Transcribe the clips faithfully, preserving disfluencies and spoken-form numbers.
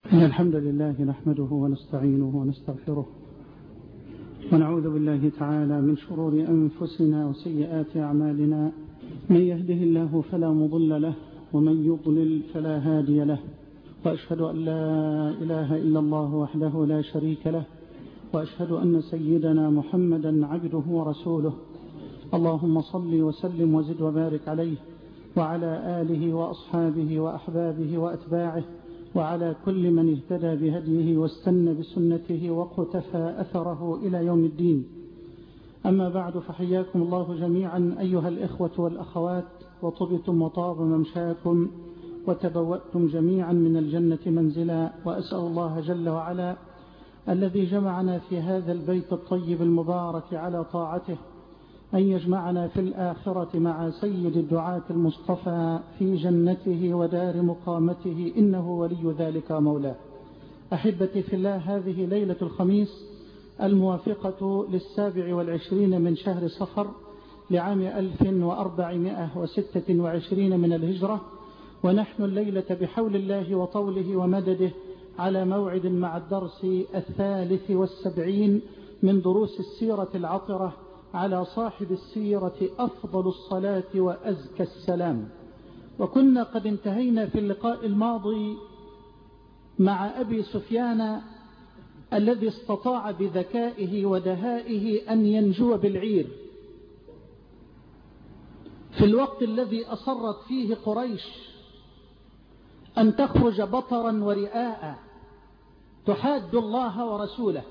إن الحمد لله نحمده ونستعينه ونستغفره ونعوذ بالله تعالى من شرور أنفسنا وسيئات أعمالنا. من يهده الله فلا مضل له ومن يضلل فلا هادي له، وأشهد أن لا إله إلا الله وحده لا شريك له، وأشهد أن سيدنا محمدا عبده ورسوله. اللهم صل وسلم وزد وبارك عليه وعلى آله وأصحابه وأحبابه وأتباعه وعلى كل من اهتدى بهديه واستنى بسنته وقتفى أثره إلى يوم الدين. أما بعد، فحياكم الله جميعا أيها الإخوة والأخوات، وطبتم وطاب ممشاكم وتبوأتم جميعا من الجنة منزلا. وأسأل الله جل وعلا الذي جمعنا في هذا البيت الطيب المبارك على طاعته أن يجمعنا في الآخرة مع سيد الدعاة المصطفى في جنته ودار مقامته، إنه ولي ذلك مولاه. أحبتي في الله، هذه ليلة الخميس الموافقة للسابع والعشرين من شهر صفر لعام ألف وأربعمائة وستة وعشرين من الهجرة، ونحن الليلة بحول الله وطوله ومدده على موعد مع الدرس الثالث والسبعين من دروس السيرة العطرة على صاحب السيرة أفضل الصلاة وأزكى السلام. وكنا قد انتهينا في اللقاء الماضي مع أبي سفيان الذي استطاع بذكائه ودهائه أن ينجو بالعير في الوقت الذي أصرت فيه قريش أن تخرج بطرا ورئاء تحاد الله ورسوله.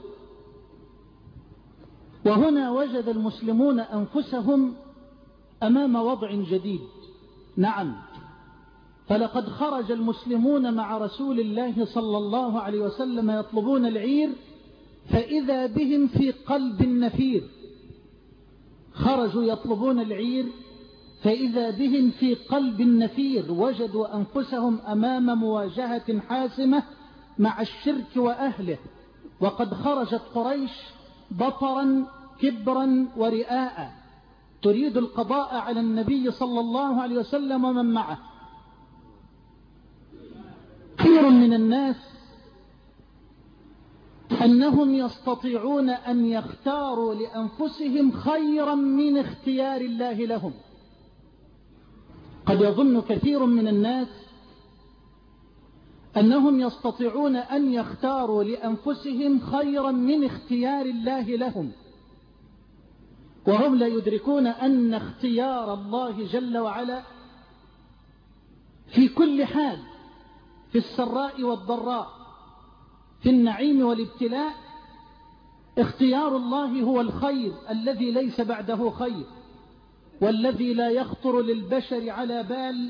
وهنا وجد المسلمون أنفسهم أمام وضع جديد. نعم، فلقد خرج المسلمون مع رسول الله صلى الله عليه وسلم يطلبون العير، فإذا بهم في قلب النفير. خرجوا يطلبون العير فإذا بهم في قلب النفير، وجدوا أنفسهم أمام مواجهة حاسمة مع الشرك وأهله. وقد خرجت قريش بطرا كبرا ورئاء تريد القضاء على النبي صلى الله عليه وسلم ومن معه. كثير من الناس أنهم يستطيعون أن يختاروا لأنفسهم خيرا من اختيار الله لهم. قد يظن كثير من الناس أنهم يستطيعون أن يختاروا لأنفسهم خيرا من اختيار الله لهم، وهم لا يدركون أن اختيار الله جل وعلا في كل حال، في السراء والضراء، في النعيم والابتلاء، اختيار الله هو الخير الذي ليس بعده خير، والذي لا يخطر للبشر على بال،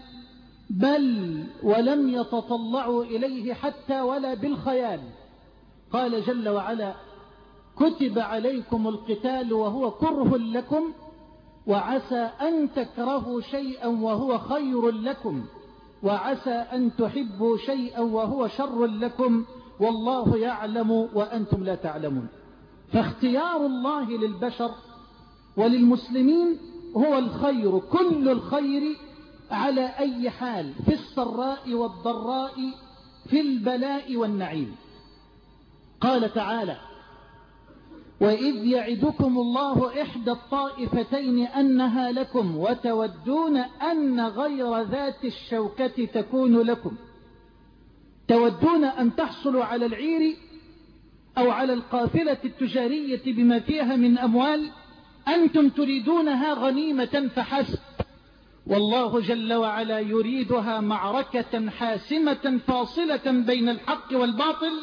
بل ولم يتطلعوا إليه حتى ولا بالخيال. قال جل وعلا: كتب عليكم القتال وهو كره لكم، وعسى أن تكرهوا شيئا وهو خير لكم، وعسى أن تحبوا شيئا وهو شر لكم، والله يعلم وأنتم لا تعلمون. فاختيار الله للبشر وللمسلمين هو الخير، كل الخير على أي حال، في السراء والضراء، في البلاء والنعيم. قال تعالى: وإذ يعدكم الله إحدى الطائفتين أنها لكم وتودون أن غير ذات الشوكة تكون لكم. تودون أن تحصلوا على العير أو على القافلة التجارية بما فيها من أموال، أنتم تريدونها غنيمة فحسب، والله جل وعلا يريدها معركة حاسمة فاصلة بين الحق والباطل،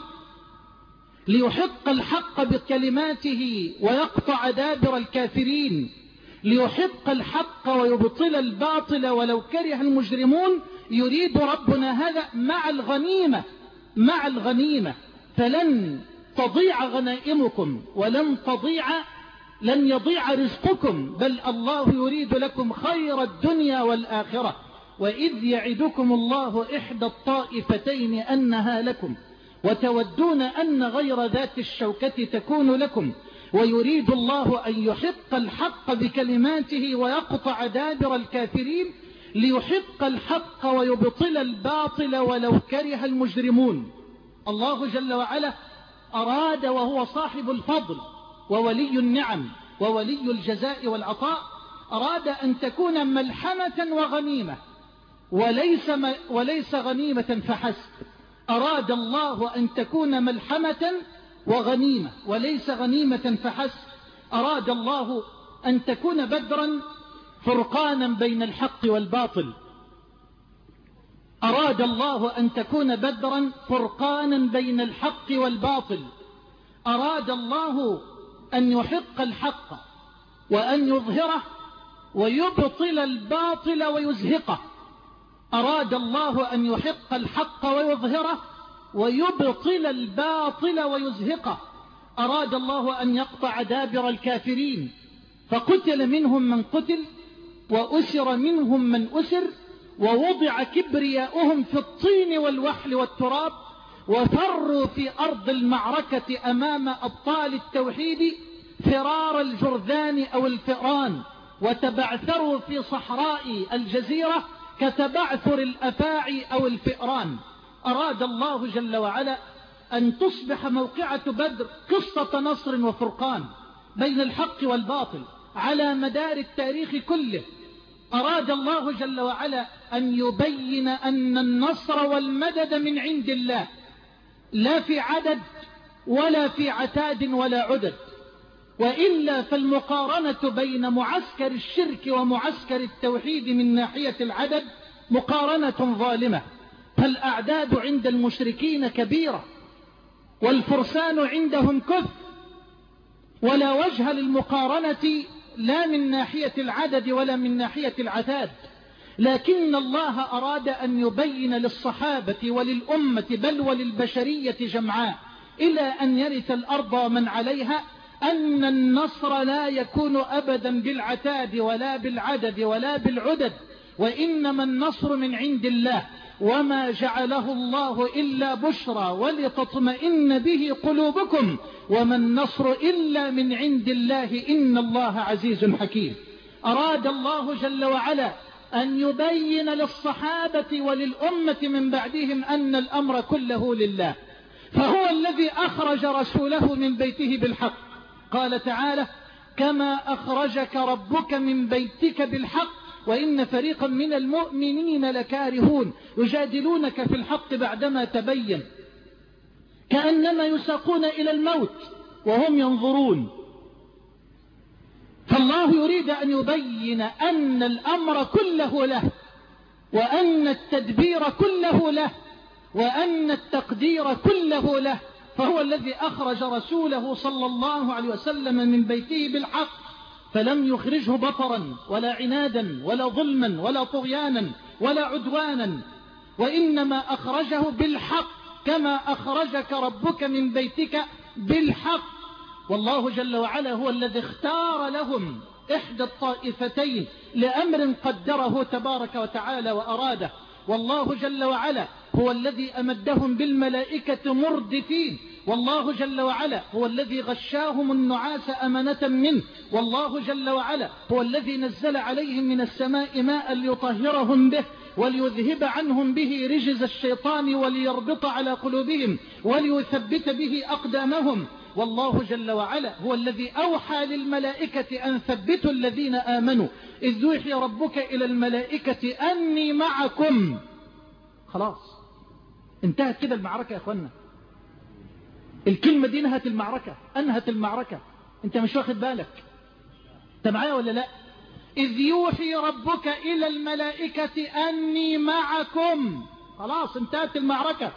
ليحق الحق بكلماته ويقطع دابر الكافرين، ليحق الحق ويبطل الباطل ولو كره المجرمون. يريد ربنا هذا مع الغنيمة، مع الغنيمة. فلن تضيع غنائمكم ولن تضيع لن يضيع رزقكم، بل الله يريد لكم خير الدنيا والآخرة. وإذ يعدكم الله إحدى الطائفتين أنها لكم وتودون أن غير ذات الشوكة تكون لكم، ويريد الله أن يحق الحق بكلماته ويقطع دابر الكافرين، ليحق الحق ويبطل الباطل ولو كره المجرمون. الله جل وعلا أراد وهو صاحب الفضل وولي النعم وولي الجزاء والعطاء، أراد أن تكون ملحمة وغنيمة، وليس, وليس غنيمة فحسب. أراد الله أن تكون ملحمة وغنيمة وليس غنيمة فحسب. أراد الله أن تكون بدرا فرقانا بين الحق والباطل. أراد الله أن تكون بدرا فرقانا بين الحق والباطل. أراد الله أن يحق الحق وأن يظهره ويبطل الباطل ويزهقه. أراد الله أن يحق الحق ويظهره ويبطل الباطل ويزهقه. أراد الله أن يقطع دابر الكافرين، فقتل منهم من قتل وأسر منهم من أسر، ووضع كبرياؤهم في الطين والوحل والتراب، وفروا في أرض المعركة أمام أبطال التوحيد فرار الجرذان أو الفئران، وتبعثروا في صحراء الجزيرة كتبعثر الأفاعي أو الفئران. أراد الله جل وعلا أن تصبح موقعة بدر قصة نصر وفرقان بين الحق والباطل على مدار التاريخ كله. أراد الله جل وعلا أن يبين أن النصر والمدد من عند الله، لا في عدد ولا في عتاد ولا عدد، وإلا فالمقارنة بين معسكر الشرك ومعسكر التوحيد من ناحية العدد مقارنة ظالمة، فالأعداد عند المشركين كبيرة والفرسان عندهم كثر، ولا وجه للمقارنة لا من ناحية العدد ولا من ناحية العتاد. لكن الله أراد أن يبين للصحابة وللأمة بل وللبشرية جمعاء إلى أن يرث الأرض ومن عليها أن النصر لا يكون أبدا بالعتاد ولا بالعدد ولا بالعدد، وإنما النصر من عند الله، وما جعله الله إلا بشرى ولتطمئن به قلوبكم، وما النصر إلا من عند الله، إن الله عزيز حكيم. أراد الله جل وعلا أن يبين للصحابة وللأمة من بعدهم أن الأمر كله لله، فهو الذي أخرج رسوله من بيته بالحق. قال تعالى: كما أخرجك ربك من بيتك بالحق وإن فريقا من المؤمنين لكارهون يجادلونك في الحق بعدما تبين كأنما يساقون إلى الموت وهم ينظرون. فالله يريد أن يبين أن الأمر كله له، وأن التدبير كله له، وأن التقدير كله له، فهو الذي أخرج رسوله صلى الله عليه وسلم من بيته بالحق، فلم يخرجه بطرا ولا عنادا ولا ظلما ولا طغيانا ولا عدوانا، وإنما أخرجه بالحق، كما أخرجك ربك من بيتك بالحق. والله جل وعلا هو الذي اختار لهم إحدى الطائفتين لأمر قدره تبارك وتعالى وأراده. والله جل وعلا هو الذي أمدهم بالملائكة مردفين، والله جل وعلا هو الذي غشاهم النعاس أمنة منه، والله جل وعلا هو الذي نزل عليهم من السماء ماء ليطهرهم به وليذهب عنهم به رجز الشيطان وليربط على قلوبهم وليثبت به أقدامهم. والله جل وعلا هو الذي أوحى للملائكة أن ثبتوا الذين آمنوا إذ يوحي ربك إلى الملائكة أني معكم. خلاص انتهت كده المعركة يا أخوانا، الكلمة دي نهت المعركة، أنهت المعركة. انت مش واخد بالك؟ انت معايا ولا لا؟ إذ يوحي ربك إلى الملائكة أني معكم. خلاص انتهت المعركة،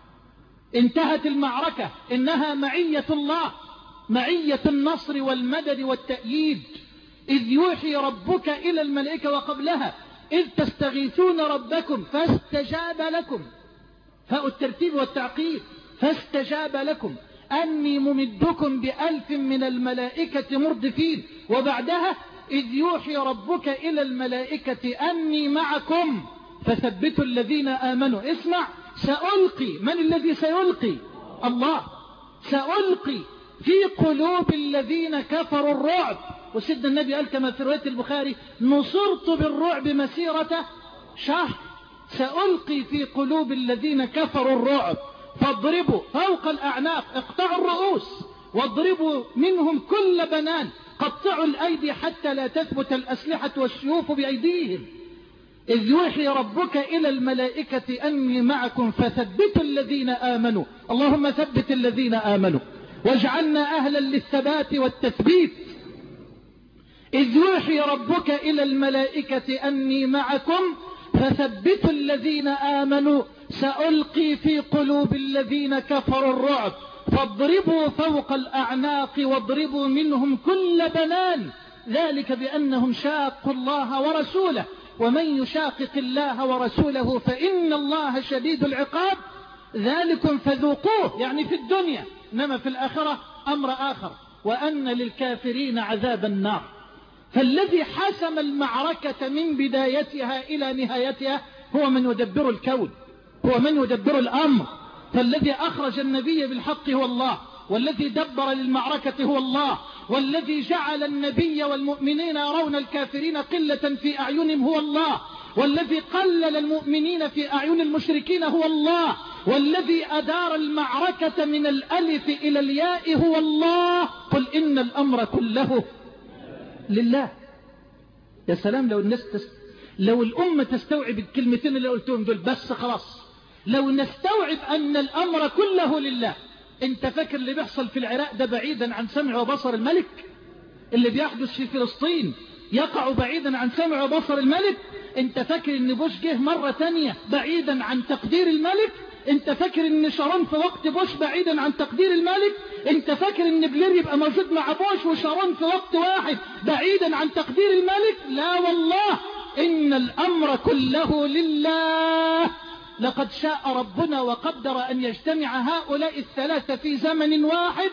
انتهت المعركة، إنها معية الله، معية النصر والمدد والتأييد. إذ يوحي ربك إلى الملائكة، وقبلها إذ تستغيثون ربكم فاستجاب لكم، فاء الترتيب والتعقيب، فاستجاب لكم أني ممدكم بألف من الملائكة مردفين، وبعدها إذ يوحي ربك إلى الملائكة أني معكم فثبتوا الذين آمنوا. اسمع، سألقي، من الذي سيلقي؟ الله. سألقي في قلوب الذين كفروا الرعب، وسيدنا النبي قال كما في رواية البخاري: نصرت بالرعب مسيرة شهر. سألقي في قلوب الذين كفروا الرعب فاضربوا فوق الأعناق، اقطعوا الرؤوس واضربوا منهم كل بنان، قطعوا الأيدي حتى لا تثبت الأسلحة والسيوف بأيديهم. إذ يوحي ربك إلى الملائكة أني معكم فثبتوا الذين آمنوا، اللهم ثبت الذين آمنوا واجعلنا أهلا للثبات والتثبيت. إذ يوحي ربك إلى الملائكة أني معكم فثبتوا الذين آمنوا سألقي في قلوب الذين كفروا الرعب فاضربوا فوق الأعناق واضربوا منهم كل بنان، ذلك بأنهم شاقوا الله ورسوله ومن يشاقق الله ورسوله فإن الله شديد العقاب، ذلكم فذوقوه يعني في الدنيا، إنما في الآخرة أمر آخر، وأن للكافرين عذاب النار. فالذي حسم المعركة من بدايتها إلى نهايتها هو من يدبر الكون، هو من يدبر الأمر. فالذي أخرج النبي بالحق هو الله، والذي دبر للمعركة هو الله، والذي جعل النبي والمؤمنين يرون الكافرين قلة في أعينهم هو الله، والذي قلل المؤمنين في أعين المشركين هو الله، والذي أدار المعركة من الألف إلى الياء هو الله. قل إن الأمر كله لله. يا سلام لو الناس تست... لو الأمة تستوعب الكلمتين اللي قلتهم دول بس خلاص. لو نستوعب أن الأمر كله لله. انت فاكر اللي بيحصل في العراق ده بعيدا عن سمع وبصر الملك؟ اللي بيحدث في فلسطين يقع بعيدا عن سمع وبصر الملك؟ انت فاكر ان بوش جه مرة تانية بعيدا عن تقدير الملك؟ انت فاكر ان شارون في وقت بوش بعيدا عن تقدير الملك؟ انت فاكر ان بلير يبقى موجود مع بوش وشارون في وقت واحد بعيدا عن تقدير الملك؟ لا والله، ان الامر كله لله. لقد شاء ربنا وقدر ان يجتمع هؤلاء الثلاثة في زمن واحد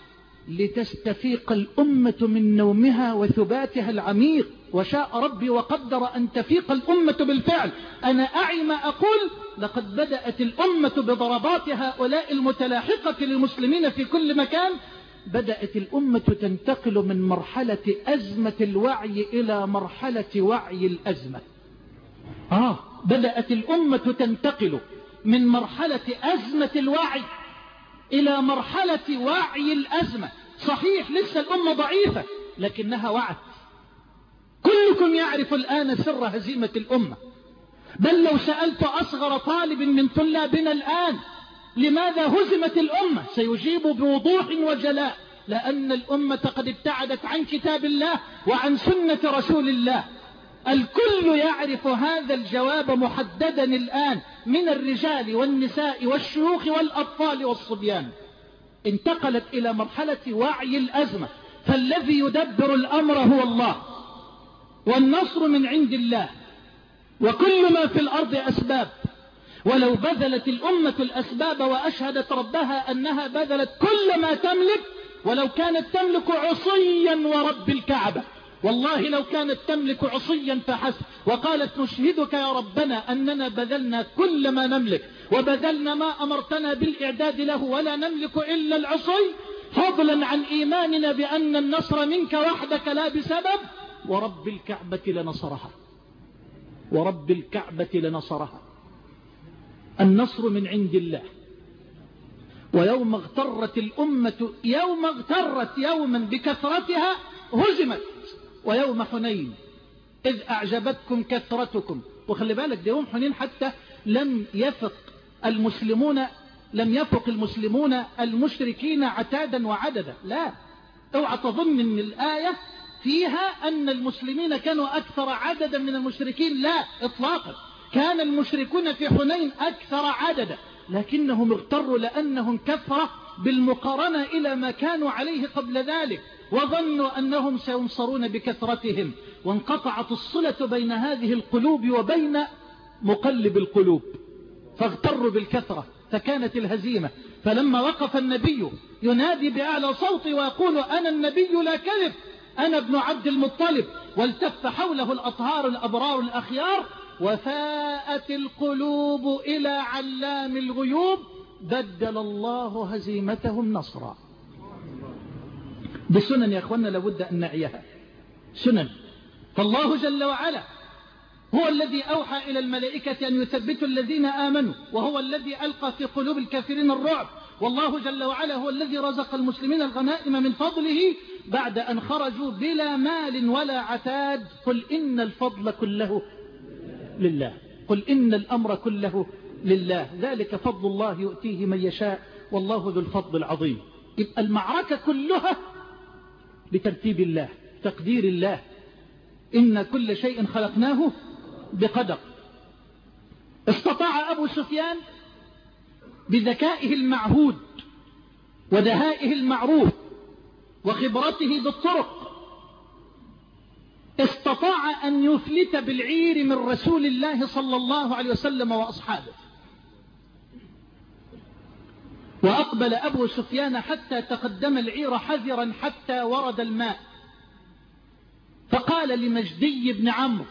لتستفيق الامة من نومها وثباتها العميق. وشاء ربي وقدر أن تفيق الأمة بالفعل. أنا أعي ما أقول، لقد بدأت الأمة بضربات هؤلاء المتلاحقة للمسلمين في كل مكان. بدأت الأمة تنتقل من مرحلة أزمة الوعي إلى مرحلة وعي الأزمة. آه بدأت الأمة تنتقل من مرحلة أزمة الوعي إلى مرحلة وعي الأزمة. صحيح لسه الأمة ضعيفة لكنها وعت. كلكم يعرف الآن سر هزيمة الأمة، بل لو سألت أصغر طالب من طلابنا الآن لماذا هزمت الأمة سيجيب بوضوح وجلاء: لأن الأمة قد ابتعدت عن كتاب الله وعن سنة رسول الله. الكل يعرف هذا الجواب محددا الآن من الرجال والنساء والشيوخ والأطفال والصبيان. انتقلت إلى مرحلة وعي الأزمة. فالذي يدبر الأمر هو الله، والنصر من عند الله، وكل ما في الأرض أسباب. ولو بذلت الأمة الأسباب وأشهدت ربها أنها بذلت كل ما تملك، ولو كانت تملك عصيا ورب الكعبة، والله لو كانت تملك عصيا فحسب، وقالت نشهدك يا ربنا أننا بذلنا كل ما نملك وبذلنا ما أمرتنا بالإعداد له ولا نملك إلا العصي، فضلا عن إيماننا بأن النصر منك وحدك لا بسبب، ورب الكعبة لنصرها، ورب الكعبة لنصرها. النصر من عند الله. ويوم اغترت الأمة يوم اغترت يوما بكثرتها هزمت. ويوم حنين إذ أعجبتكم كثرتكم. وخلي بالك ده يوم حنين حتى لم يفق المسلمون لم يفق المسلمون المشركين عتادا وعددا. لا، اوعى تظن ان الآية فيها أن المسلمين كانوا أكثر عددا من المشركين. لا إطلاقا، كان المشركون في حنين أكثر عددا، لكنهم اغتروا لأنهم كثرة بالمقارنة إلى ما كانوا عليه قبل ذلك، وظنوا أنهم سينصرون بكثرتهم، وانقطعت الصلة بين هذه القلوب وبين مقلب القلوب، فاغتروا بالكثرة فكانت الهزيمة. فلما وقف النبي ينادي بأعلى صوت ويقول أنا النبي لا كذب، أنا ابن عبد المطلب، والتف حوله الأطهار الأبرار الأخيار، وفاءت القلوب إلى علام الغيوب، بدل الله هزيمتهم نصرا. بسنن يا أخوانا لابد أن نعيها، سنن. فالله جل وعلا هو الذي أوحى إلى الملائكة أن يثبتوا الذين آمنوا، وهو الذي ألقى في قلوب الكافرين الرعب، والله جل وعلا هو الذي رزق المسلمين الغنائم من فضله بعد أن خرجوا بلا مال ولا عتاد. قل إن الفضل كله لله، قل إن الأمر كله لله، ذلك فضل الله يؤتيه من يشاء والله ذو الفضل العظيم. يبقى المعركة كلها بترتيب الله، تقدير الله، إن كل شيء خلقناه بقدر. استطاع أبو سفيان بذكائه المعهود ودهائه المعروف وخبرته بالطرق، استطاع أن يفلت بالعير من رسول الله صلى الله عليه وسلم وأصحابه. وأقبل أبو سفيان حتى تقدم العير حذرا حتى ورد الماء، فقال لمجدي بن عمرو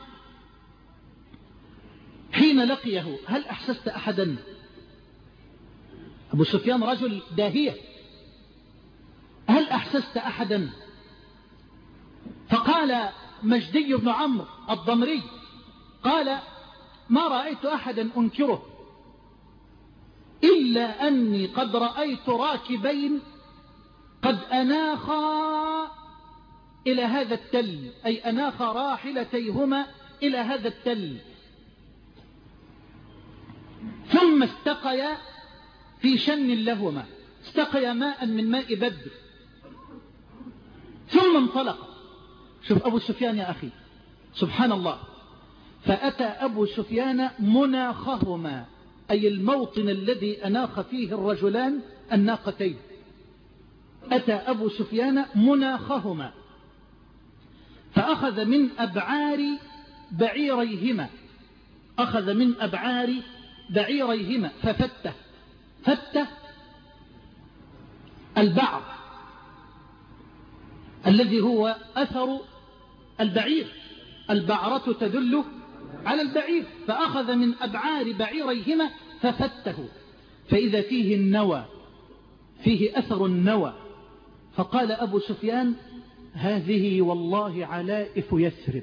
حين لقيه: هل أحسست أحدا؟ أبو سفيان رجل داهية، هل أحسست أحدا؟ فقال مجدي بن عمرو الضمري قال: ما رأيت أحدا أنكره إلا أني قد رأيت راكبين قد أناخا إلى هذا التل، أي أناخ راحلتيهما إلى هذا التل، ثم استقيا في شن لهما، استقيا ماء من ماء بدر، ثم انطلق. شوف أبو سفيان يا أخي، سبحان الله، فأتى أبو سفيان مناخهما، أي الموطن الذي أناخ فيه الرجلان الناقتين، أتى أبو سفيان مناخهما، فأخذ من أبعار بعيريهما، أخذ من أبعار بعيريهما ففته، فته البعر الذي هو أثر البعير، البعرة تدل على البعير، فأخذ من أبعار بعيريهما ففته، فإذا فيه النوى، فيه أثر النوى، فقال أبو سفيان: هذه والله علائف يثرب،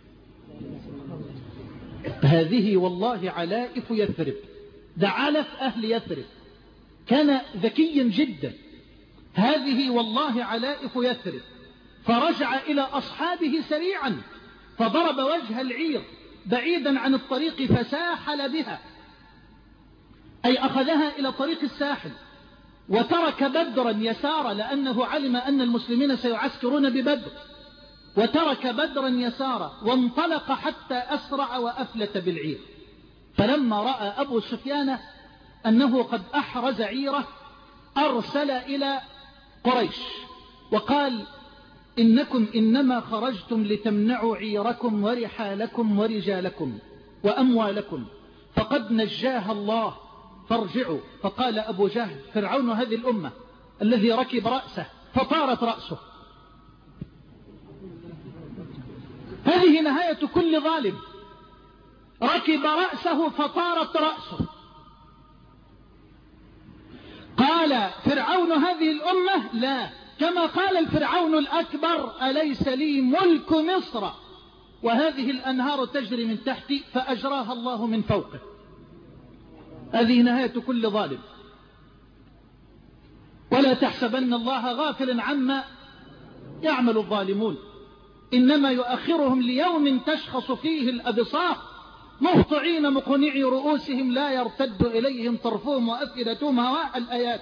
هذه والله علائف يثرب. ده علف أهل يثرب، كان ذكيا جدا. هذه والله علائف يثرب. فرجع إلى أصحابه سريعا فضرب وجه العير بعيدا عن الطريق فساحل بها، أي أخذها إلى طريق الساحل، وترك بدرا يسار لأنه علم أن المسلمين سيعسكرون ببدر، وترك بدرا يسارا وانطلق حتى أسرع وأفلت بالعير. فلما رأى أبو سفيان أنه قد أحرز عيره أرسل إلى قريش وقال: إنكم إنما خرجتم لتمنعوا عيركم ورحالكم ورجالكم وأموالكم، فقد نجاها الله، فارجعوا. فقال أبو جهل: فرعون هذه الأمة الذي ركب رأسه فطارت رأسه. هذه نهاية كل ظالم، ركب رأسه فطارت رأسه. قال فرعون هذه الأمة: لا، كما قال الفرعون الأكبر: أليس لي ملك مصر وهذه الأنهار تجري من تحتي، فأجراها الله من فوقه. هذه نهاية كل ظالم. ولا تحسبن الله غافلا عما يعمل الظالمون، إنما يؤخرهم ليوم تشخص فيه الأبصار مهطعين مقنعي رؤوسهم لا يرتد إليهم طرفهم وأفئدتهم هواء الآيات.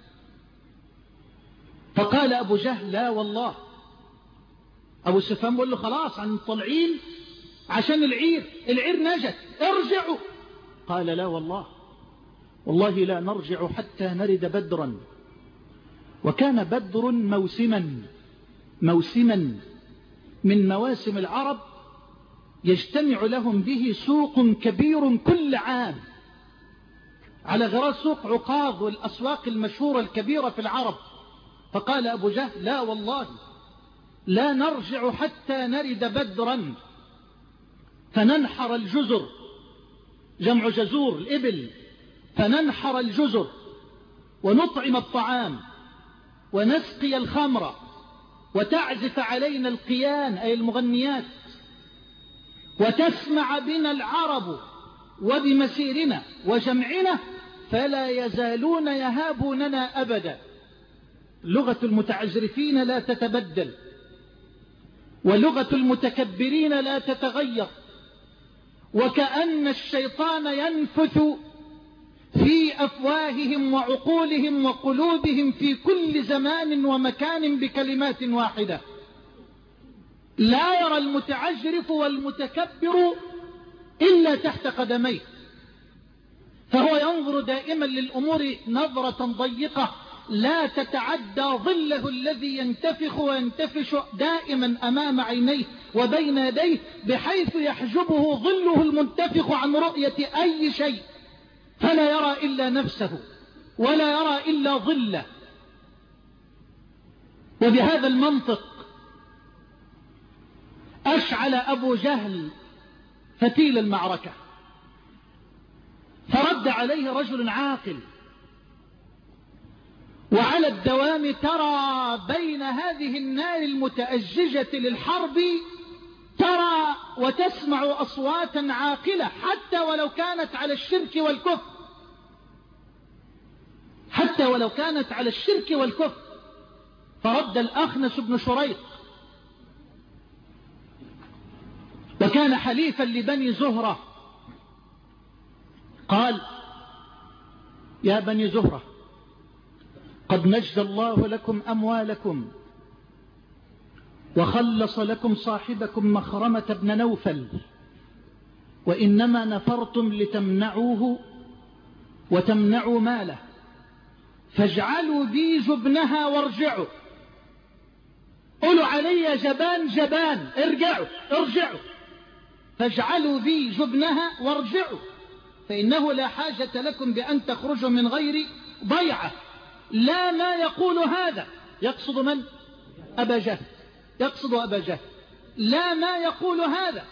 فقال أبو جهل: لا والله. أبو سفيان بيقول له: خلاص عن طالعين عشان العير، العير نجت، ارجعوا. قال: لا والله، والله لا نرجع حتى نرد بدرا. وكان بدر موسما موسما من مواسم العرب يجتمع لهم به سوق كبير كل عام، على غرار سوق عقاظ والأسواق المشهورة الكبيرة في العرب. فقال أبو جهل: لا والله لا نرجع حتى نرد بدرا، فننحر الجزر، جمع جزور الإبل، فننحر الجزر ونطعم الطعام ونسقي الخمر وتعزف علينا القيان أي المغنيات، وتسمع بنا العرب وبمسيرنا وجمعنا فلا يزالون يهابوننا أبدا. لغة المتعجرفين لا تتبدل، ولغة المتكبرين لا تتغير، وكأن الشيطان ينفث في أفواههم وعقولهم وقلوبهم في كل زمان ومكان بكلمات واحدة. لا يرى المتعجرف والمتكبر إلا تحت قدميه، فهو ينظر دائما للأمور نظرة ضيقة لا تتعدى ظله الذي ينتفخ وينتفش دائما أمام عينيه وبين يديه، بحيث يحجبه ظله المنتفخ عن رؤية أي شيء، فلا يرى إلا نفسه ولا يرى إلا ظله. وبهذا المنطق أشعل أبو جهل فتيل المعركة، فرد عليه رجل عاقل. وعلى الدوام ترى بين هذه النار المتأججة للحرب ترى وتسمع أصواتا عاقلة، حتى ولو كانت على الشرك والكفر، حتى ولو كانت على الشرك والكفر. فرد الأخنس بن شريق، وكان حليفا لبني زهرة، قال: يا بني زهرة، قد نجد الله لكم أموالكم وخلص لكم صاحبكم مخرمة بن نوفل، وإنما نفرتم لتمنعوه وتمنعوا ماله، فاجعلوا بي جبنها وارجعوا. قولوا علي جبان جبان، ارجعوا ارجعوا، فاجعلوا بي جبنها وارجعوا، فإنه لا حاجة لكم بأن تخرجوا من غير ضيعة. لا ما يقول هذا، يقصد من؟ أبا جهل، يقصد أبا جهل. لا ما يقول هذا.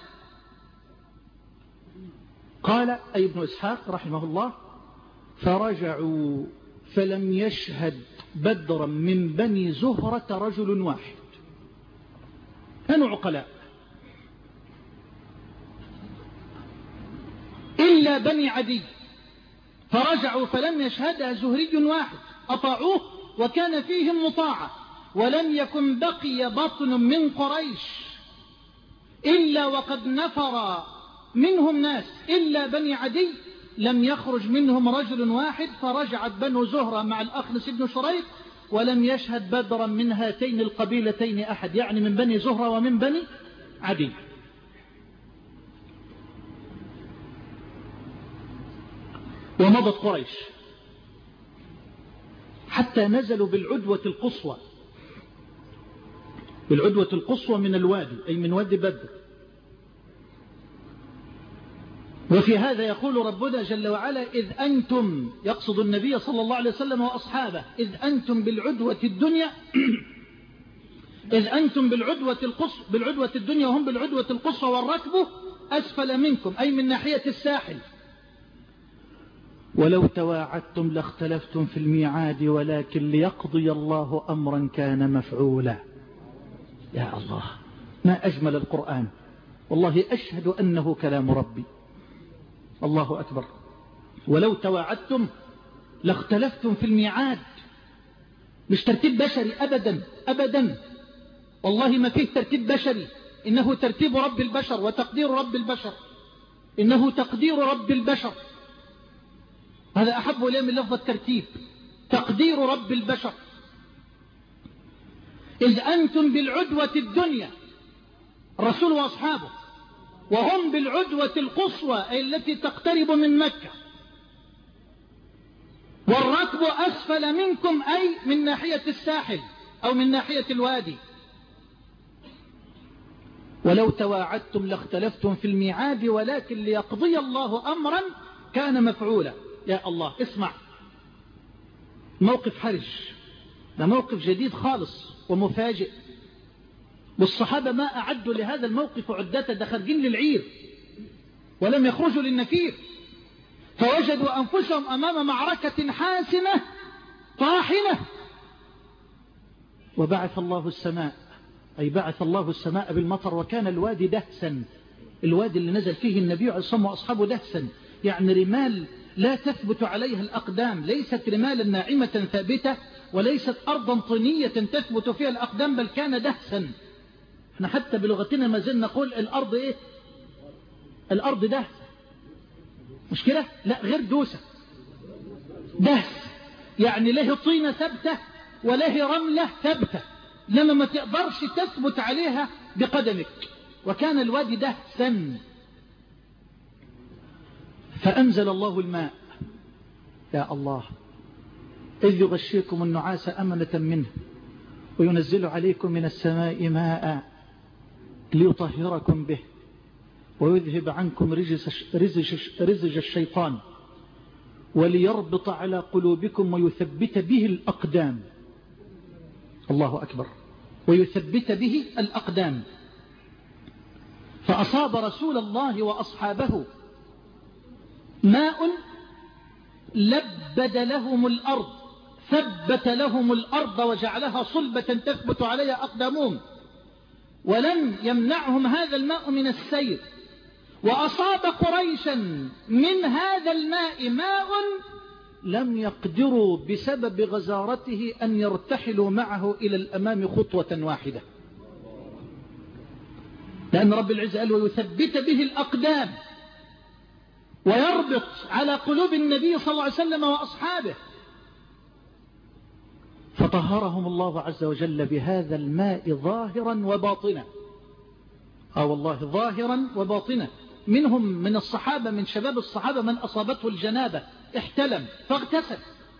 قال أي ابن إسحاق رحمه الله: فرجعوا فلم يشهد بدرا من بني زهرة رجل واحد. كانوا عقلاء، إلا بني عدي، فرجعوا فلم يشهدها زهري واحد، أطاعوه وكان فيهم مطاعة، ولم يكن بقي بطن من قريش إلا وقد نفر منهم ناس، إلا بني عدي لم يخرج منهم رجل واحد. فرجعت بنو زهرة مع الأخنس بن شريق ولم يشهد بدرا من هاتين القبيلتين أحد، يعني من بني زهرة ومن بني عدي. ومضت قريش حتى نزلوا بالعدوة القصوى، بالعدوة القصوى من الوادي، أي من وادي بدر. وفي هذا يقول ربنا جل وعلا: إذ أنتم، يقصد النبي صلى الله عليه وسلم وأصحابه، إذ أنتم بالعدوة الدنيا إذ أنتم بالعدوة القصوى بالعدوة الدنيا وهم بالعدوة القصوى والركب أسفل منكم، أي من ناحية الساحل. ولو تواعدتم لاختلفتم في الميعاد ولكن ليقضي الله أمرا كان مفعولا. يا الله، ما أجمل القرآن، والله أشهد أنه كلام ربي. الله أكبر. ولو تواعدتم لاختلفتم في الميعاد، مش ترتيب بشري أبدا أبدا، والله ما فيه ترتيب بشري، إنه ترتيب رب البشر وتقدير رب البشر، إنه تقدير رب البشر. هذا أحب إليه من لفظ الترتيب، تقدير رب البشر. إذ أنتم بالعدوة الدنيا، الرسول وأصحابه، وهم بالعدوة القصوى أي التي تقترب من مكة، والركب أسفل منكم أي من ناحية الساحل أو من ناحية الوادي. ولو تواعدتم لاختلفتم في الميعاد ولكن ليقضي الله أمرا كان مفعولا. يا الله، اسمع، موقف حرج، ده موقف جديد خالص ومفاجئ، والصحابة ما أعدوا لهذا الموقف عدته، ده خارجين للعير ولم يخرجوا للنفير، فوجدوا أنفسهم أمام معركة حاسمة طاحنة. وبعث الله السماء، أي بعث الله السماء بالمطر، وكان الوادي دهسا الوادي اللي نزل فيه النبي عليه الصلاة والسلام وأصحابه دهسا، يعني رمال لا تثبت عليها الأقدام، ليست رمالا ناعمة ثابتة وليست أرضا طينية تثبت فيها الأقدام، بل كان دهسا. احنا حتى بلغتنا ما زلنا نقول الأرض إيه؟ الأرض دهس، مش كده؟ لا، غير دوسة، دهس، يعني له طينة ثابتة وله رملة ثابتة، لما ما تقدرش تثبت عليها بقدمك. وكان الوادي دهسا، فأنزل الله الماء. يا الله، إذ يغشيكم النعاس أمنة منه وينزل عليكم من السماء ماء ليطهركم به ويذهب عنكم رجز, رزج, رزج الشيطان وليربط على قلوبكم ويثبت به الأقدام. الله أكبر، ويثبت به الأقدام. فأصاب رسول الله وأصحابه ماء لبد لهم الأرض، ثبت لهم الأرض وجعلها صلبة تثبت عليها أقدامهم، ولم يمنعهم هذا الماء من السير. وأصاب قريشا من هذا الماء ماء لم يقدروا بسبب غزارته أن يرتحلوا معه إلى الأمام خطوة واحدة، لأن رب العزة قال ويثبت به الأقدام ويربط على قلوب النبي صلى الله عليه وسلم وأصحابه. فطهرهم الله عز وجل بهذا الماء ظاهرا وباطنا. آه والله، ظاهرا وباطنا. منهم من الصحابة، من شباب الصحابة، من أصابته الجنابة احتلم فاغتسل،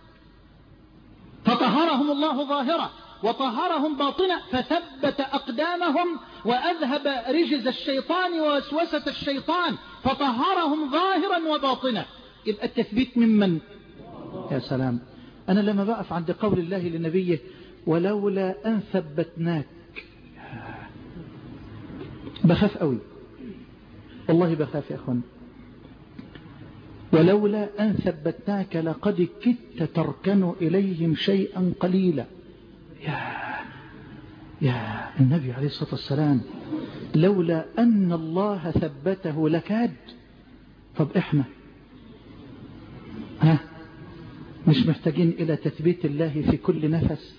فطهرهم الله ظاهرا وطهرهم باطنا، فثبت أقدامهم وأذهب رجز الشيطان ووسوسة الشيطان، فطهرهم ظاهرا وباطنا. يبقى التثبيت ممن؟ يا سلام. أنا لما بقف عند قول الله لنبيه ولولا أن ثبتناك، بخاف قوي والله، بخاف يا أخوان. ولولا أن ثبتناك لقد كدت تركن إليهم شيئا قليلا. يا يا النبي عليه الصلاة والسلام، لولا أن الله ثبته لكاد. طب إحنا ها مش محتاجين إلى تثبيت الله في كل نفس؟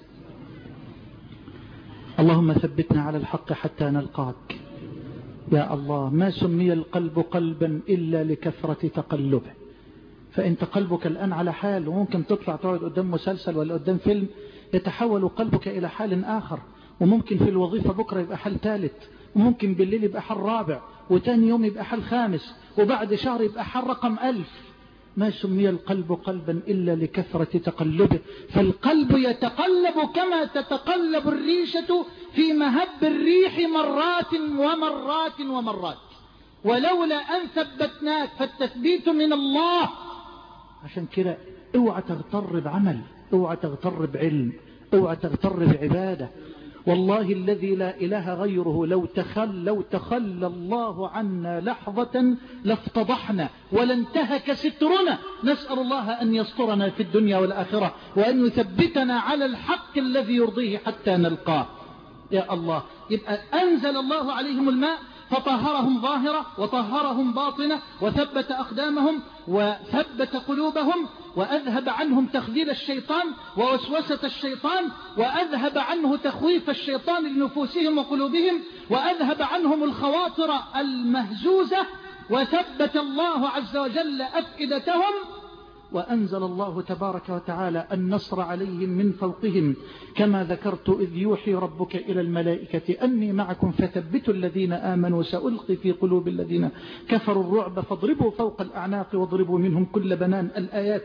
اللهم ثبتنا على الحق حتى نلقاك. يا الله، ما سمي القلب قلبا إلا لكثرة تقلبه. فأنت قلبك الآن على حال، وممكن تطلع تقعد قدام مسلسل ولا قدام فيلم يتحول قلبك إلى حال آخر، وممكن في الوظيفة بكرة يبقى حال ثالث، وممكن بالليل يبقى حال رابع، وتاني يوم يبقى حال خامس، وبعد شهر يبقى حال رقم ألف. ما سمي القلب قلبا إلا لكثرة تقلبه، فالقلب يتقلب كما تتقلب الريشة في مهب الريح مرات ومرات ومرات. ولولا أن ثبتناك، فالتثبيت من الله. عشان كده اوعى تغتر بعمل، اوعى تغتر بعلم، اوعى تغتر بعبادة. والله الذي لا إله غيره لو تخل لو تخلى الله عنا لحظة لافتضحنا ولانتهك سترنا. نسأل الله أن يسترنا في الدنيا والآخرة، وأن يثبتنا على الحق الذي يرضيه حتى نلقاه. يا الله، يبقى أنزل الله عليهم الماء فطهرهم ظاهرة وطهرهم باطنة وثبت أقدامهم وثبت قلوبهم، وأذهب عنهم تخذيل الشيطان ووسوسة الشيطان، وأذهب عنه تخويف الشيطان لنفوسهم وقلوبهم، وأذهب عنهم الخواطر المهزوزة، وثبت الله عز وجل أفئدتهم. وأنزل الله تبارك وتعالى النصر عليهم من فوقهم، كما ذكرت إذ يوحي ربك إلى الملائكة أني معكم فثبتوا الذين آمنوا سألقي في قلوب الذين كفروا الرعب فاضربوا فوق الأعناق واضربوا منهم كل بنان. الآيات.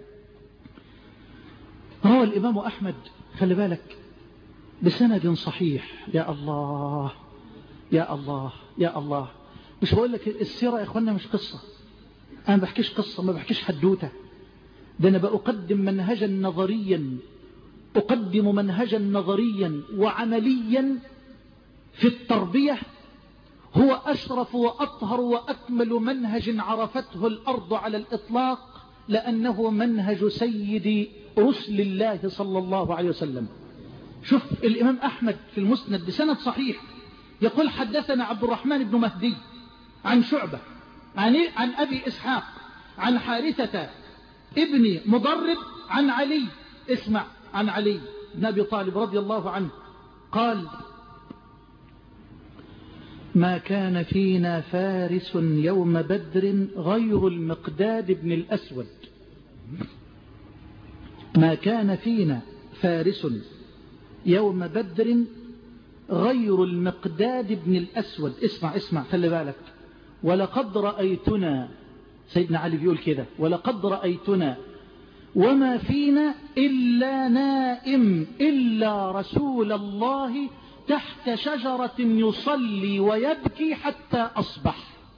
روى الإمام أحمد، خلي بالك، بسند صحيح. يا الله يا الله يا الله. مش بقول لك السيرة يا إخوانا مش قصة، أنا ما بحكيش قصة، ما بحكيش حدوتة، ده أنا بقدم منهجا نظريا، أقدم منهجا نظريا وعمليا في التربية، هو أشرف وأطهر وأكمل منهج عرفته الأرض على الإطلاق، لأنه منهج سيد رسل الله صلى الله عليه وسلم. شوف الإمام أحمد في المسند بسند صحيح يقول حدثنا عبد الرحمن بن مهدي عن شعبة عن, عن أبي إسحاق عن حارثة ابن مضرب عن علي. اسمع، عن علي بن أبي طالب رضي الله عنه قال: ما كان فينا فارس يوم بدر غير المقداد بن الأسود. ما كان فينا فارس يوم بدر غير المقداد بن الأسود. اسمع اسمع خلي بالك. ولقد رأيتنا، سيدنا علي بيقول كده، ولقد رأيتنا وما فينا إلا نائم إلا رسول الله تحت شجرة يصلي ويبكي حتى أصبح.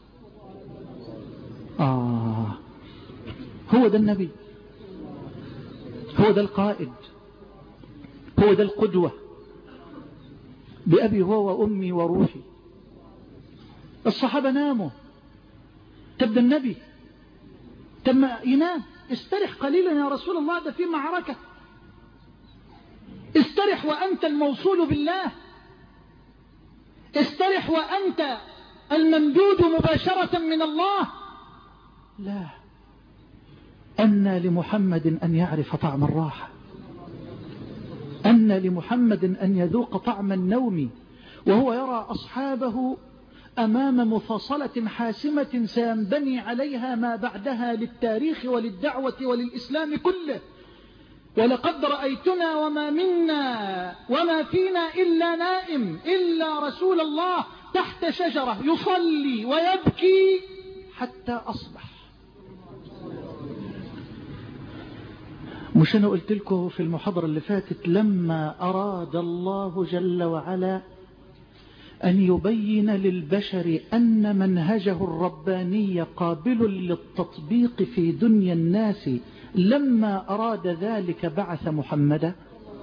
آه هو ده النبي، هو ده القائد، هو ده القدوة، بأبي هو وأمي وروحي. الصحابة ناموا، تبدأ النبي تم ينام. استرح قليلا يا رسول الله، ده في معركة. استرح وأنت الموصول بالله، استرح وأنت الممدود مباشرة من الله. لا، أن لمحمد أن يعرف طعم الراحة، أن لمحمد أن يذوق طعم النوم وهو يرى أصحابه أمام مفاصلة حاسمة سينبني عليها ما بعدها للتاريخ وللدعوة وللإسلام كله. ولقد رأيتنا وما منا وما فينا إلا نائم إلا رسول الله تحت شجرة يصلي ويبكي حتى أصبح. مش أنا قلت لكم في المحاضرة اللي فاتت لما أراد الله جل وعلا أن يبين للبشر أن منهجه الرباني قابل للتطبيق في دنيا الناس، لما أراد ذلك بعث محمدا،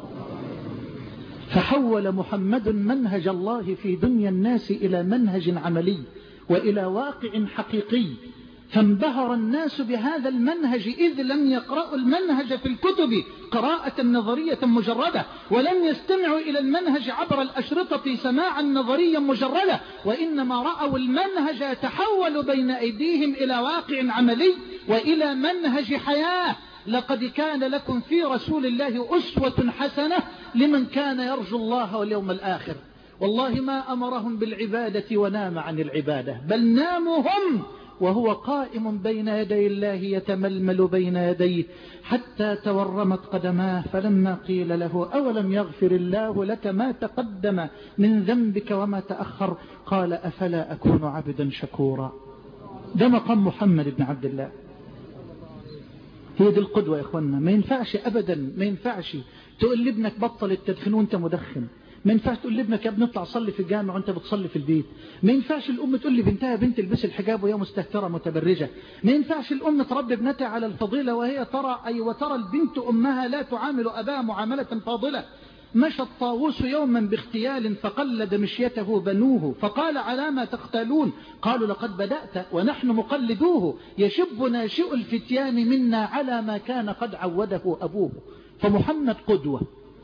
فحول محمد منهج الله في دنيا الناس إلى منهج عملي وإلى واقع حقيقي، فانبهر الناس بهذا المنهج إذ لم يقرأوا المنهج في الكتب قراءة نظرية مجردة، ولم يستمعوا إلى المنهج عبر الأشرطة سماعا نظريا مجردة، وإنما رأوا المنهج يتحول بين أيديهم إلى واقع عملي وإلى منهج حياة. لقد كان لكم في رسول الله أسوة حسنة لمن كان يرجو الله واليوم الآخر. والله ما أمرهم بالعبادة ونام عن العبادة، بل ناموا هم وهو قائم بين يدي الله يتململ بين يديه حتى تورمت قدماه، فلما قيل له أولم يغفر الله لك ما تقدم من ذنبك وما تأخر قال أفلا أكون عبدا شكورا. ده مقام محمد بن عبد الله، هي دي القدوة يا إخوانا. ما ينفعش أبدا، ما ينفعش تقول لابنك بطل التدخين وانت مدخن، ما ينفعش تقول لابنك يا ابني اطلع صلي في الجامع وانت بتصلي في البيت، ما ينفعش الام تقول لي بنتها بنت البس الحجاب وهي مستهتره متبرجه، ما ينفعش الام تربي ابنتها على الفضيله وهي ترى اي وترى البنت امها لا تعامل اباها معامله فاضله. مشى الطاووس يوما باغتيال فقلد مشيته بنوه فقال على ما تختالون؟ قالوا لقد بدأت ونحن مقلدوه، يشب ناشئ الفتيان منا على ما كان قد عوده أبوه. فمحمد قدوة،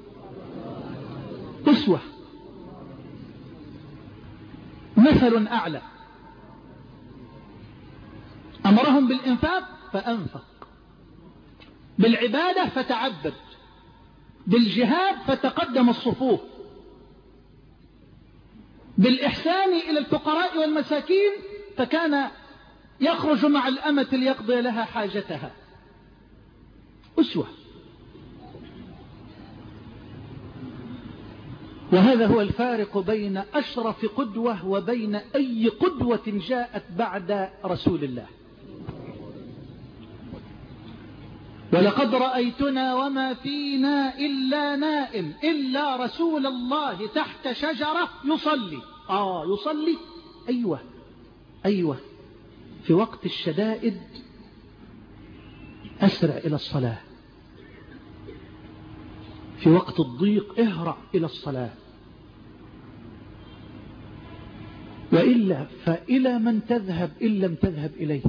أسوة، مثل أعلى. أمرهم بالإنفاق فأنفق، بالعبادة فتعبد، بالجهاد فتقدم الصفوف، بالإحسان إلى الفقراء والمساكين فكان يخرج مع الأمة ليقضي لها حاجتها. أسوة. وهذا هو الفارق بين أشرف قدوة وبين أي قدوة جاءت بعد رسول الله. ولقد رأيتنا وما فينا إلا نائم إلا رسول الله تحت شجرة يصلي. آه يصلي، أيوة أيوة. في وقت الشدائد أسرع إلى الصلاة، في وقت الضيق اهرع إلى الصلاة، وإلا فإلى من تذهب إن لم تذهب إليه،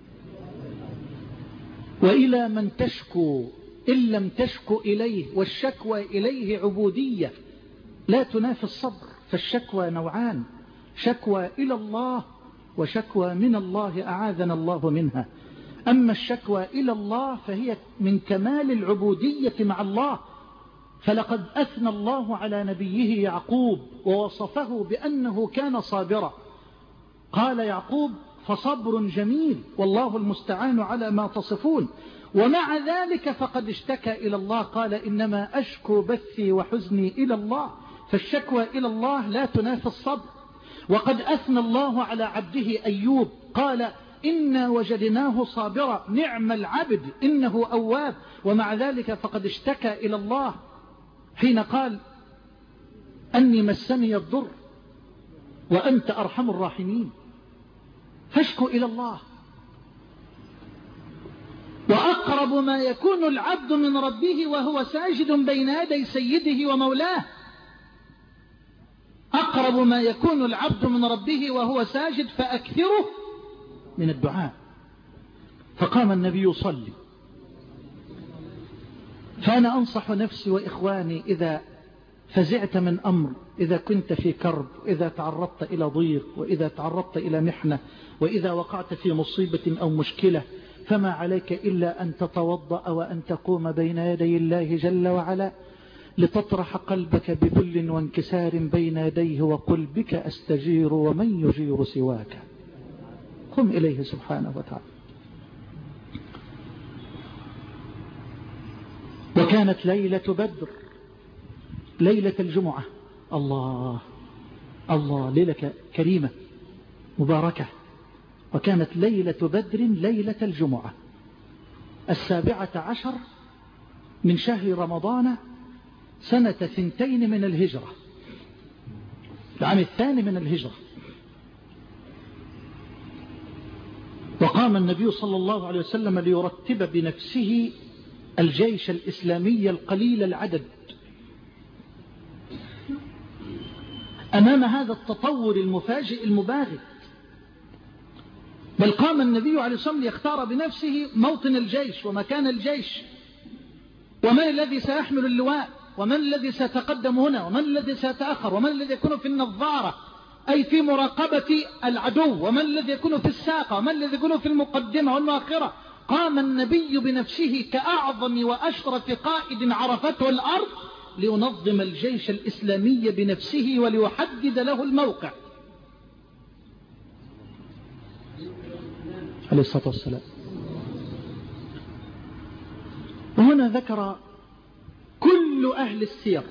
وإلى من تشكو إن لم تشكو إليه، والشكوى إليه عبودية لا تنافي الصبر. فالشكوى نوعان، شكوى إلى الله وشكوى من الله أعاذنا الله منها. أما الشكوى إلى الله فهي من كمال العبودية مع الله. فلقد أثنى الله على نبيه يعقوب ووصفه بأنه كان صابرا. قال يعقوب فصبر جميل والله المستعان على ما تصفون، ومع ذلك فقد اشتكى إلى الله. قال إنما أشكو بثي وحزني إلى الله. فالشكوى إلى الله لا تنافي الصبر. وقد أثنى الله على عبده أيوب قال إنا وجدناه صابرا نعم العبد إنه أواب، ومع ذلك فقد اشتكى إلى الله حين قال أني مسني الضر وأنت أرحم الراحمين. فاشكو إلى الله. وأقرب ما يكون العبد من ربه وهو ساجد بين يدي سيده ومولاه. أقرب ما يكون العبد من ربه وهو ساجد فأكثره من الدعاء. فقام النبي يصلي. فأنا أنصح نفسي وإخواني إذا فزعت من أمر، إذا كنت في كرب، إذا تعرضت إلى ضيق، وإذا تعرضت إلى محنة، وإذا وقعت في مصيبة أو مشكلة، فما عليك إلا أن تتوضأ وأن تقوم بين يدي الله جل وعلا لتطرح قلبك بذل وانكسار بين يديه وقل بك أستجير ومن يجير سواك. قم إليه سبحانه وتعالى. وكانت ليلة بدر ليلة الجمعة. الله الله، ليلة كريمة مباركة. وكانت ليلة بدر ليلة الجمعة السابعة عشر من شهر رمضان سنة ثنتين من الهجرة، العام الثاني من الهجرة. وقام النبي صلى الله عليه وسلم ليرتب بنفسه الجيش الإسلامي القليل العدد أمام هذا التطور المفاجئ المباغت. بل قام النبي عليه الصلاة والسلام ليختار بنفسه موطن الجيش ومكان الجيش، ومن الذي سيحمل اللواء، ومن الذي سيتقدم هنا، ومن الذي سيتأخر، ومن الذي يكون في النظارة أي في مراقبة العدو، ومن الذي يكون في الساقة، ومن الذي يكون في المقدمة والمؤخرة. قام النبي بنفسه كأعظم وأشرف قائد عرفته الأرض لينظم الجيش الإسلامي بنفسه وليحدد له الموقع عليه الصلاة والسلام. وهنا ذكر كل أهل السير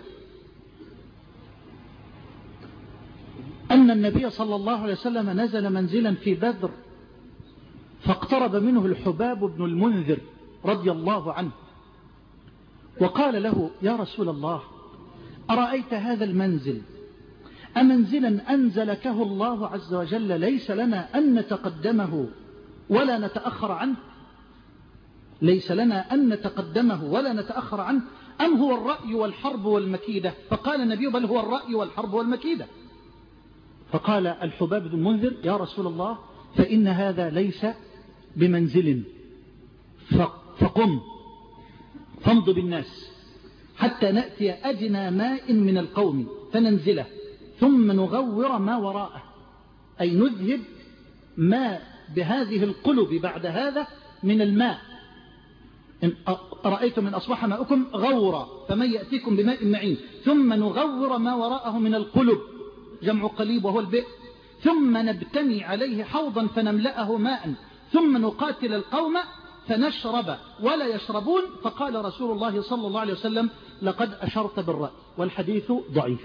أن النبي صلى الله عليه وسلم نزل منزلا في بدر فاقترب منه الحباب بن المنذر رضي الله عنه وقال له يا رسول الله أرأيت هذا المنزل أمنزلا أنزلكه الله عز وجل ليس لنا أن نتقدمه ولا نتأخر عنه، ليس لنا أن نتقدمه ولا نتأخر عنه، أم هو الرأي والحرب والمكيدة؟ فقال النبي بل هو الرأي والحرب والمكيدة. فقال الحباب بن المنذر يا رسول الله فإن هذا ليس بمنزل، فقم فامض بالناس حتى نأتي أدنى ماء من القوم فننزله ثم نغور ما وراءه، أي نذهب ما بهذه القلب بعد هذا من الماء. إن أرأيتم من أصبح ماؤكم غورا فمن يأتيكم بماء معين، ثم نغور ما وراءه من القلب جمع قليب وهو البئر، ثم نبتني عليه حوضا فنملأه ماء، ثم نقاتل القوم فنشرب ولا يشربون. فقال رسول الله صلى الله عليه وسلم لقد أشرت بالرأي. والحديث ضعيف،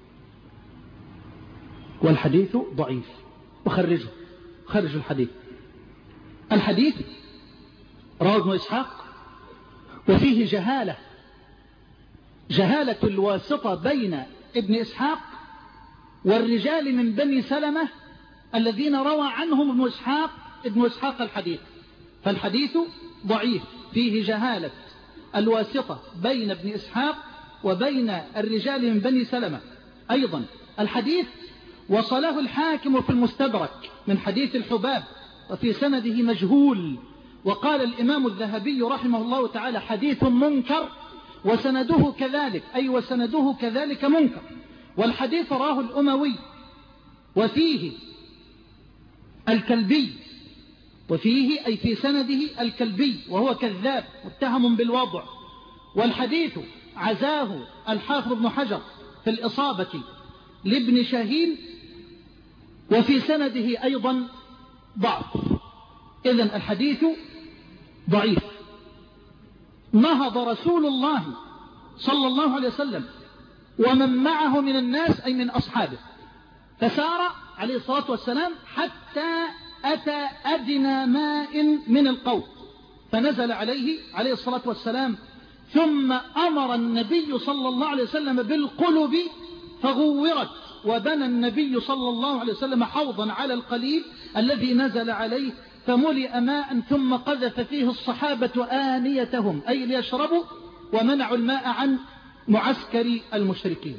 والحديث ضعيف. وخرجه خرج الحديث. الحديث رواه ابن إسحاق وفيه جهالة جهالة الواسطة بين ابن إسحاق والرجال من بني سلمة الذين روى عنهم ابن إسحاق ابن إسحاق الحديث. فالحديث ضعيف فيه جهالة الواسطة بين ابن إسحاق وبين الرجال من بني سلمة. أيضا الحديث وصله الحاكم في المستدرك من حديث الحباب وفي سنده مجهول، وقال الإمام الذهبي رحمه الله تعالى حديث منكر وسنده كذلك، أي وسنده كذلك منكر. والحديث راه الأموي وفيه الكلبي، وفيه أي في سنده الكلبي وهو كذاب متهم بالوضع، والحديث عزاه الحافظ ابن حجر في الإصابة لابن شاهين، وفي سنده أيضا ضعف. إذن الحديث ضعيف. نهض رسول الله صلى الله عليه وسلم ومن معه من الناس أي من أصحابه، فسار عليه الصلاة والسلام حتى أتى أدنى ماء من القوم، فنزل عليه عليه الصلاة والسلام، ثم أمر النبي صلى الله عليه وسلم بالقلب فغورت، وبنى النبي صلى الله عليه وسلم حوضا على القليب الذي نزل عليه، فملئ ماء ثم قذف فيه الصحابة آنيتهم أي ليشربوا، ومنعوا الماء عن معسكر المشركين.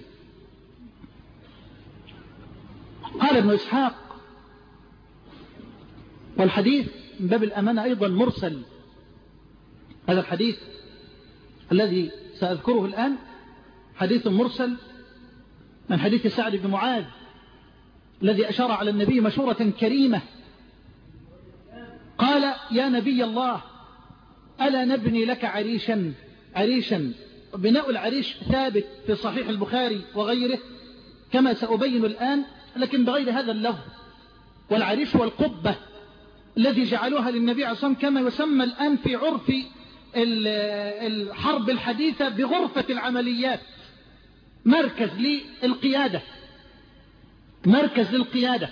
قال ابن إسحاق: والحديث من باب الأمانة أيضا مرسل. هذا الحديث الذي سأذكره الآن حديث مرسل من حديث سعد بن معاذ الذي أشار على النبي مشورة كريمة، قال: يا نبي الله، ألا نبني لك عريشا؟ عريشا، بناء العريش ثابت في صحيح البخاري وغيره كما سأبين الآن، لكن بغير هذا اللفظ. والعريش والقبة الذي جعلوها للنبي عليه الصلاة والسلام كما يسمى الآن في عرف الحرب الحديثة بغرفة العمليات، مركز للقيادة، مركز للقيادة.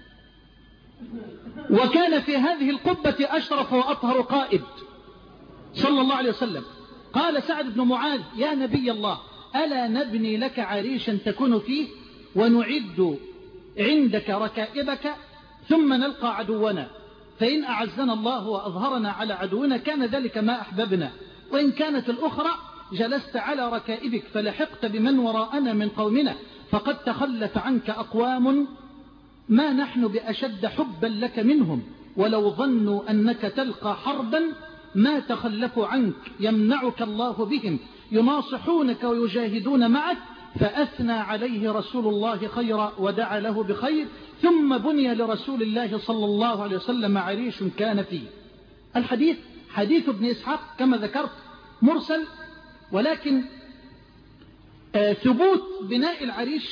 وكان في هذه القبة أشرف وأطهر قائد صلى الله عليه وسلم. قال سعد بن معاذ: يا نبي الله، ألا نبني لك عريشا تكون فيه ونعد عندك ركائبك ثم نلقى عدونا، فإن أعزنا الله وأظهرنا على عدونا كان ذلك ما أحببنا، وإن كانت الأخرى جلست على ركائبك فلحقت بمن وراءنا من قومنا، فقد تخلف عنك أقوام ما نحن بأشد حبا لك منهم، ولو ظنوا أنك تلقى حربا ما تخلفوا عنك، يمنعك الله بهم، يناصحونك ويجاهدون معك. فأثنى عليه رسول الله خيرا ودعا له بخير، ثم بني لرسول الله صلى الله عليه وسلم عريش كان فيه. الحديث حديث ابن إسحاق كما ذكرت مرسل، ولكن آه ثبوت بناء العريش،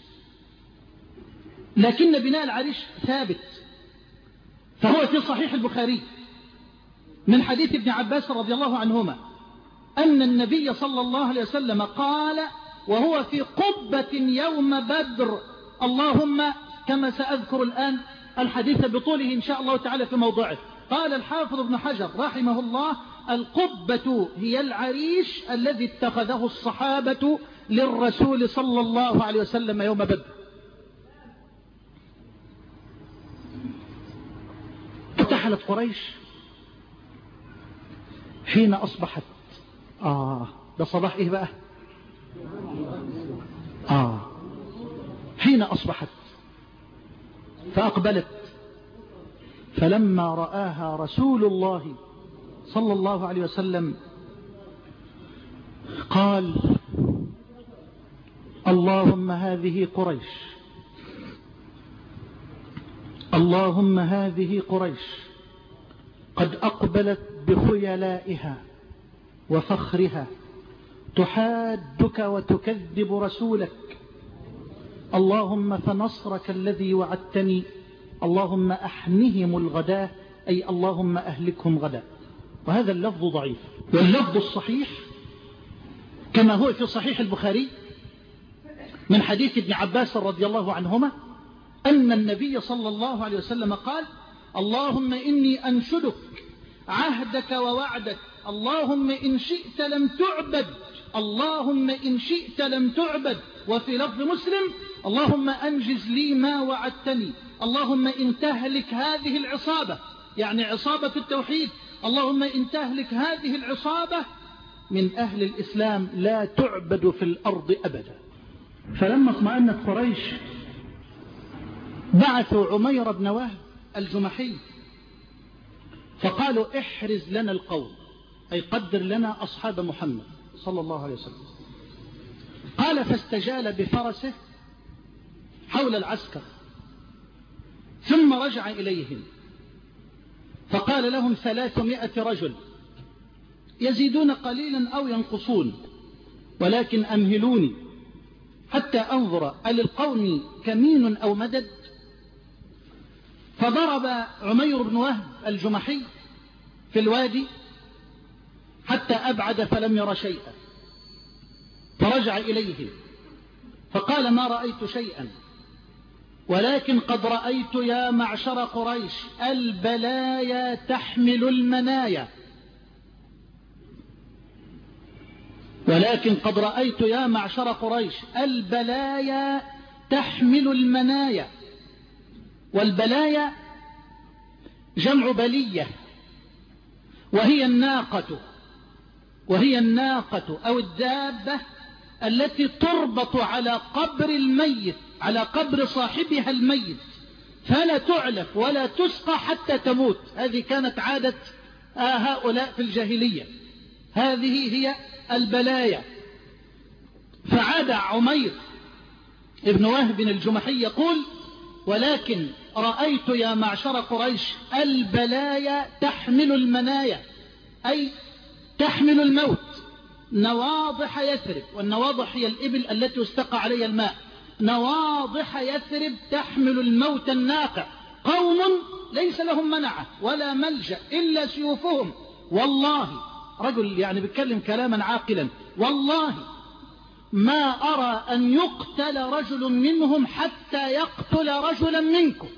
لكن بناء العريش ثابت، فهو في صحيح البخاري من حديث ابن عباس رضي الله عنهما أن النبي صلى الله عليه وسلم قال وهو في قبة يوم بدر، اللهم كما سأذكر الآن الحديث بطوله إن شاء الله تعالى في موضعه. قال الحافظ ابن حجر رحمه الله: القبة هي العريش الذي اتخذه الصحابة للرسول صلى الله عليه وسلم يوم بدر. ارتحلت قريش حين أصبحت آه ده صباح إيه بقى آه حين أصبحت فأقبلت، فلما رآها رسول الله صلى الله عليه وسلم قال: اللهم هذه قريش، اللهم هذه قريش قد أقبلت بخيلائها وفخرها تحادك وتكذب رسولك، اللهم فنصرك الذي وعدتني، اللهم أحنهم الغداة، أي اللهم أهلكهم غدا. وهذا اللفظ ضعيف، واللفظ الصحيح كما هو في صحيح البخاري من حديث ابن عباس رضي الله عنهما أن النبي صلى الله عليه وسلم قال: اللهم إني أنشدك عهدك ووعدك، اللهم إن شئت لم تعبد، اللهم إن شئت لم تعبد. وفي لفظ مسلم: اللهم أنجز لي ما وعدتني، اللهم إن تهلك هذه العصابة، يعني عصابة التوحيد، اللهم إن تهلك هذه العصابة من أهل الإسلام لا تعبد في الأرض أبدا. فلما اطمأنت قريش بعثوا عمير بن وهب الجمحي فقالوا: احرز لنا القوم، أي قدر لنا أصحاب محمد صلى الله عليه وسلم. قال: فاستجال بفرسه حول العسكر، ثم رجع إليهم فقال لهم ثلاثمائة رجل يزيدون قليلا أو ينقصون، ولكن أمهلوني حتى أنظر أللقوم كمين أو مدد. فضرب عمير بن وهب الجمحي في الوادي حتى أبعد فلم ير شيئا، فرجع إليه فقال ما رأيت شيئا، ولكن قد رأيت يا معشر قريش البلايا تحمل المنايا، ولكن قد رأيت يا معشر قريش البلايا تحمل المنايا. والبلايا جمع بلية، وهي الناقة وهي الناقة أو الدابة التي تربط على قبر الميت، على قبر صاحبها الميت، فلا تعلف ولا تسقى حتى تموت. هذه كانت عادة هؤلاء في الجاهلية، هذه هي البلايا. فعاد عمير ابن وهب الجمحي يقول ولكن رأيت يا معشر قريش البلايا تحمل المنايا، أي تحمل الموت. نواضح يثرب، والنواضح هي الإبل التي يستقى عليها الماء، نواضح يثرب تحمل الموت الناقع، قوم ليس لهم منعه ولا ملجأ إلا سيوفهم. والله رجل يعني بيتكلم كلاما عاقلا، والله ما أرى أن يقتل رجل منهم حتى يقتل رجلا منكم،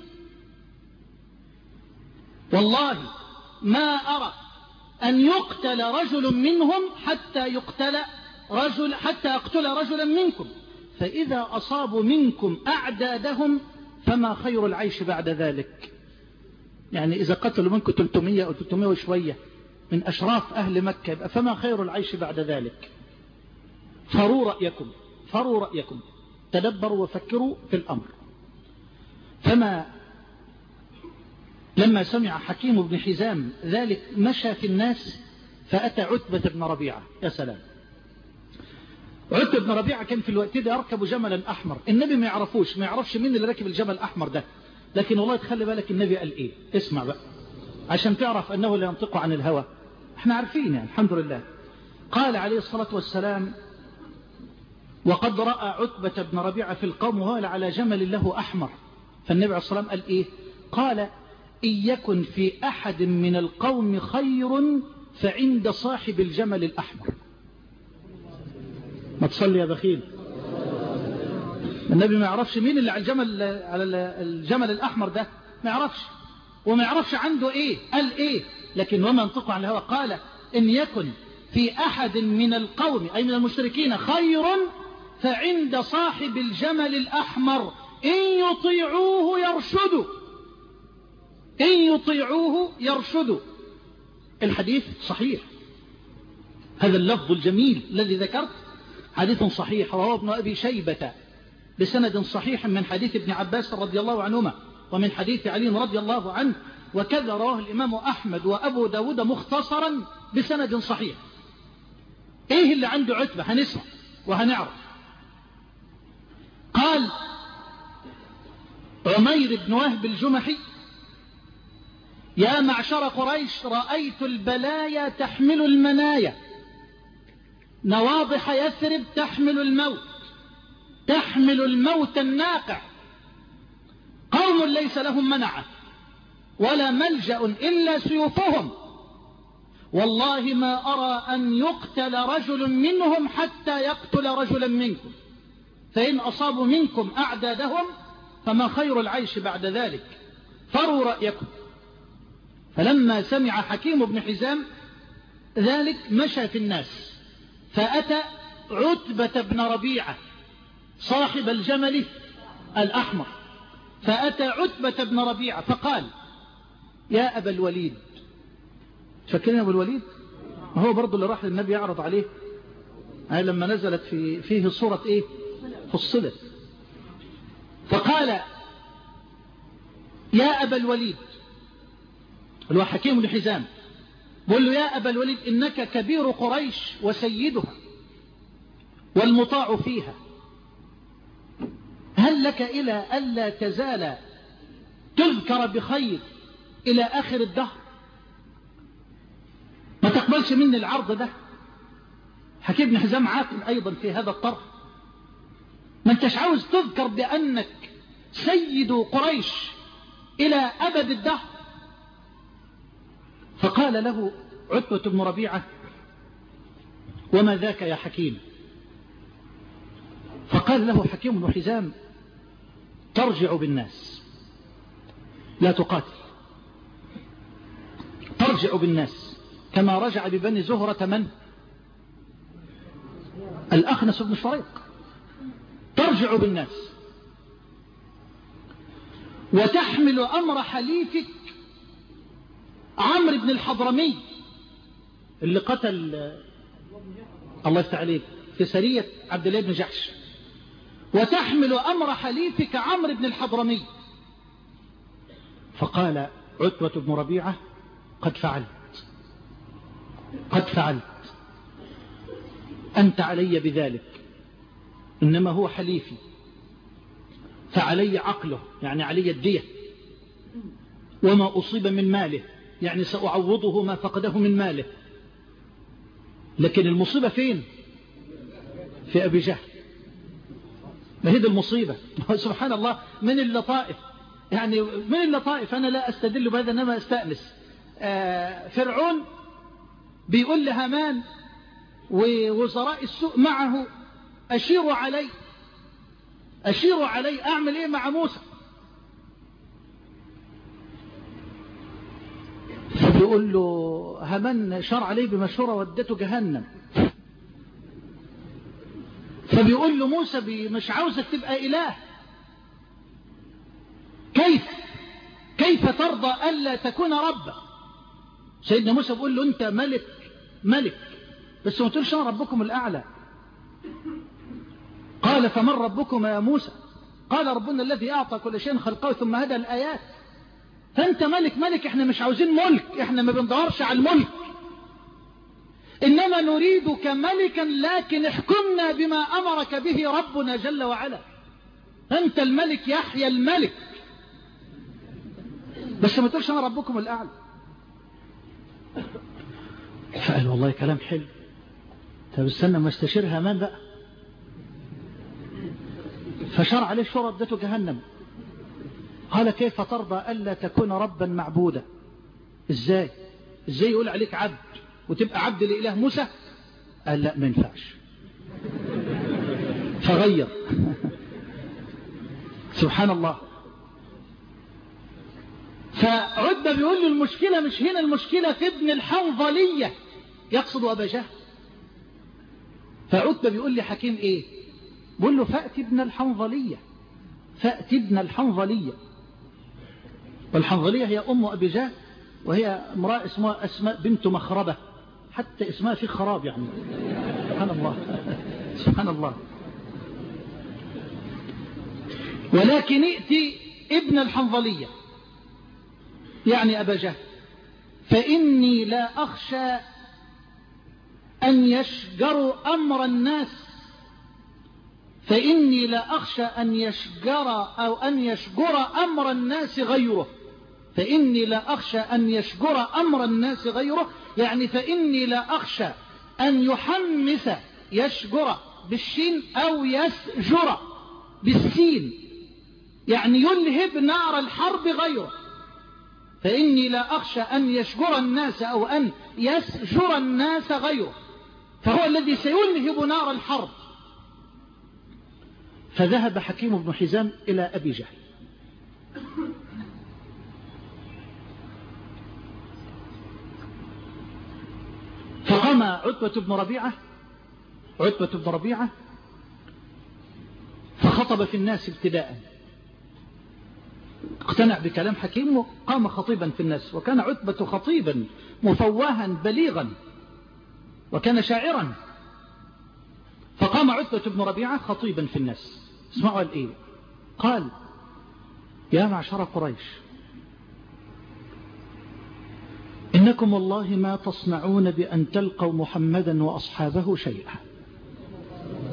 والله ما أرى أن يقتل رجل منهم حتى يقتل رجل حتى يقتل رجلا منكم، فإذا أصابوا منكم أعدادهم فما خير العيش بعد ذلك. يعني إذا قتلوا منكم ثلاثمائة أو ثلاثمائة وشوية من أشراف أهل مكة فما خير العيش بعد ذلك. فروا رأيكم فروا رأيكم تدبروا وفكروا في الأمر. فما لما سمع حكيم بن حزام ذلك مشى في الناس فأتى عتبة بن ربيعة. يا سلام، عتبة بن ربيعة كان في الوقت ده يركب جملا أحمر، النبي ما يعرفوش ما يعرفش مين اللي راكب الجمل الأحمر ده، لكن والله تخلي بالك النبي قال إيه. اسمع بقى عشان تعرف أنه لا ينطق عن الهوى، احنا عارفين يعني الحمد لله. قال عليه الصلاة والسلام وقد رأى عتبة بن ربيعة في القوم وهو على جمل له أحمر، فالنبي عليه الصلاة والسلام قال إيه؟ قال إن يكن في أحد من القوم خير فعند صاحب الجمل الأحمر. ما تصلي يا بخيل، النبي ما يعرفش مين اللي على الجمل على الجمل الأحمر ده، ما يعرفش وما يعرفش عنده إيه قال إيه، لكن وما ينطق عن الهوى. قال إن يكن في أحد من القوم أي من المشركين خير فعند صاحب الجمل الأحمر إن يطيعوه يرشدوا إن يطيعوه يرشدوا. الحديث صحيح، هذا اللفظ الجميل الذي ذكرت حديث صحيح، رواه ابن أبي شيبة بسند صحيح من حديث ابن عباس رضي الله عنهما ومن حديث علي رضي الله عنه، وكذا رواه الإمام أحمد وأبو داود مختصرا بسند صحيح. إيه اللي عنده عتبة؟ هنسمع وهنعرف. قال عمير بن وهب الجمحي يا معشر قريش رأيت البلايا تحمل المنايا، نواضح يثرب تحمل الموت تحمل الموت الناقع، قوم ليس لهم منعه ولا ملجأ إلا سيوفهم، والله ما أرى أن يقتل رجل منهم حتى يقتل رجلا منكم، فإن أصابوا منكم أعدادهم فما خير العيش بعد ذلك. فروا رأيكم. فلما سمع حكيم بن حزام ذلك مشى في الناس فأتى عتبة بن ربيعة صاحب الجمل الأحمر، فأتى عتبة بن ربيعة فقال يا أبا الوليد. فاكرين أبو الوليد؟ هو برضو اللي راح للنبي يعرض عليه لما نزلت في فيه صورة إيه؟ فصلت. فقال يا أبا الوليد، اللي هو حكيم بن حزام، بقول له يا أبا الوليد إنك كبير قريش وسيدها والمطاع فيها، هل لك إلى ألا تزال تذكر بخير إلى آخر الدهر؟ ما تقبلش مني العرض ده. حكيم بن حزام عاقل أيضا في هذا الطرح. ما انتش عاوز تذكر بأنك سيد قريش إلى أبد الدهر؟ فقال له عتبة بن ربيعة: وما ذاك يا حكيم؟ فقال له حكيم بن حزام: ترجع بالناس، لا تقاتل، ترجع بالناس كما رجع ببني زهرة من؟ الأخنس بن شريق. ترجع بالناس وتحمل أمر حليفك عمرو بن الحضرمي اللي قتل الله يفتح عليك في سرية عبد الله بن جحش، وتحمل أمر حليفك عمرو بن الحضرمي. فقال عتبة بن ربيعة: قد فعلت، قد فعلت، أنت علي بذلك، إنما هو حليفي فعلي عقله، يعني علي الدية، وما أصيب من ماله، يعني سأعوضه ما فقده من ماله. لكن المصيبة فين؟ في أبي جهل. ما هي دي المصيبة. سبحان الله، من اللطائف، يعني من اللطائف، أنا لا أستدل بهذا إنما أستأنس. آه فرعون بيقول لهامان ووزراء السوء معه: أشيروا علي، أشيروا علي، أعمل إيه مع موسى؟ فبيقول له هامان شار عليه بمشورة ودته جهنم. فبيقول له موسى: مش عاوزك تبقى إله، كيف كيف ترضى ألا تكون ربا؟ سيدنا موسى بيقول له: أنت ملك ملك بس ما تقولش أنا ربكم الأعلى. قال: فمن ربكم يا موسى؟ قال: ربنا الذي أعطى كل شيء خلقه ثم هدى الآيات. فأنت ملك ملك، احنا مش عاوزين ملك، احنا ما بندورش على الملك، إنما نريدك ملكا، لكن احكمنا بما أمرك به ربنا جل وعلا. أنت الملك يحيى الملك، بس ما تقولش أنا ربكم الأعلى. فقال: والله كلام حلو، طب استنى ما استشير هامان بقى. فشرع عليه شرع ادته جهنم. قال: كيف ترضى ألا تكون ربا معبودا؟ ازاي ازاي يقول عليك عبد وتبقى عبد لإله موسى؟ قال: لا ما ينفعش. فغير. سبحان الله. فعتبة بيقول له: المشكلة مش هنا، المشكلة في ابن الحنظلية، يقصد أبا جهل. فعتبة بيقول لي حكيم إيه؟ بيقول له: فأتي ابن الحنظلية، فأتي ابن الحنظلية. والحنظلية هي أم أبي جهل، وهي امرأة اسمها أسماء بنت مخربة، حتى اسمها في خراب يعني. سبحان الله، سبحان الله. ولكن ائتي ابن الحنظلية يعني أبا جهل، فإني لا أخشى أن يشجروا أمر الناس، فإني لا أخشى أن يشجر أو أن يشجر أمر الناس غيره. فإني لا أخشى أن يشجر أمر الناس غيره، يعني فإني لا أخشى أن يحمس، يشجر بالشين أو يسجر بالسين، يعني يلهب نار الحرب غيره. فإني لا أخشى أن يشجر الناس أو أن يسجر الناس غيره، فهو الذي سيلهب نار الحرب. فذهب حكيم بن حزام إلى أبي جهل. فقام عتبة بن ربيعة عتبة بن ربيعة فخطب في الناس ابتداء، اقتنع بكلام حكيم وقام خطيبا في الناس. وكان عتبة خطيبا مفواها بليغا، وكان شاعرا. فقام عتبة بن ربيعة خطيبا في الناس. اسمعوا قال ايه؟ قال: يا معشر قريش، إنكم والله ما تصنعون بأن تلقوا محمدا وأصحابه شيئا.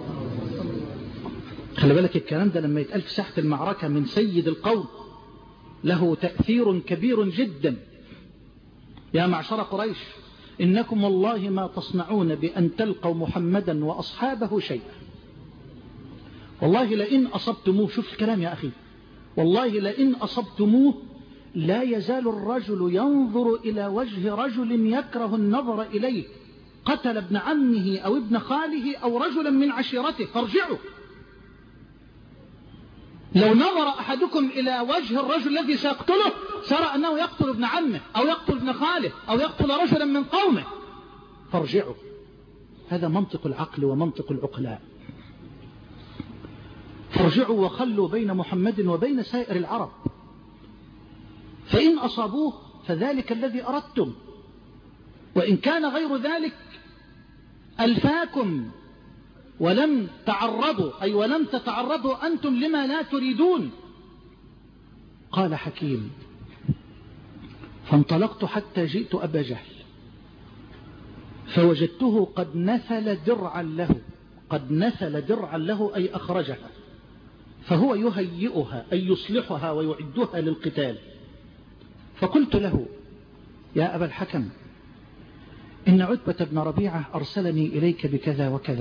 خلي بالك الكلام ده لما يتقال في ساحة المعركة من سيد القوم له تأثير كبير جدا. يا معشر قريش إنكم والله ما تصنعون بأن تلقوا محمدا وأصحابه شيئا، والله لئن أصبتموه، شوف الكلام يا أخي، والله لئن أصبتموه لا يزال الرجل ينظر إلى وجه رجل يكره النظر إليه، قتل ابن عمه أو ابن خاله أو رجلا من عشيرته، فارجعوا. لو نظر أحدكم إلى وجه الرجل الذي سيقتله سرى أنه يقتل ابن عمه أو يقتل ابن خاله أو يقتل رجلا من قومه، فارجعوا. هذا منطق العقل ومنطق العقلاء. فارجعوا وخلوا بين محمد وبين سائر العرب، فإن أصابوه فذلك الذي أردتم، وإن كان غير ذلك ألفاكم ولم تعرضوا، أي ولم تتعرضوا أنتم لما لا تريدون. قال حكيم: فانطلقت حتى جئت أبا جهل فوجدته قد نثل درعا له، قد نثل درعا له أي أخرجها، فهو يهيئها أي يصلحها ويعدها للقتال. فقلت له: يا أبا الحكم، إن عتبة بن ربيعة أرسلني إليك بكذا وكذا.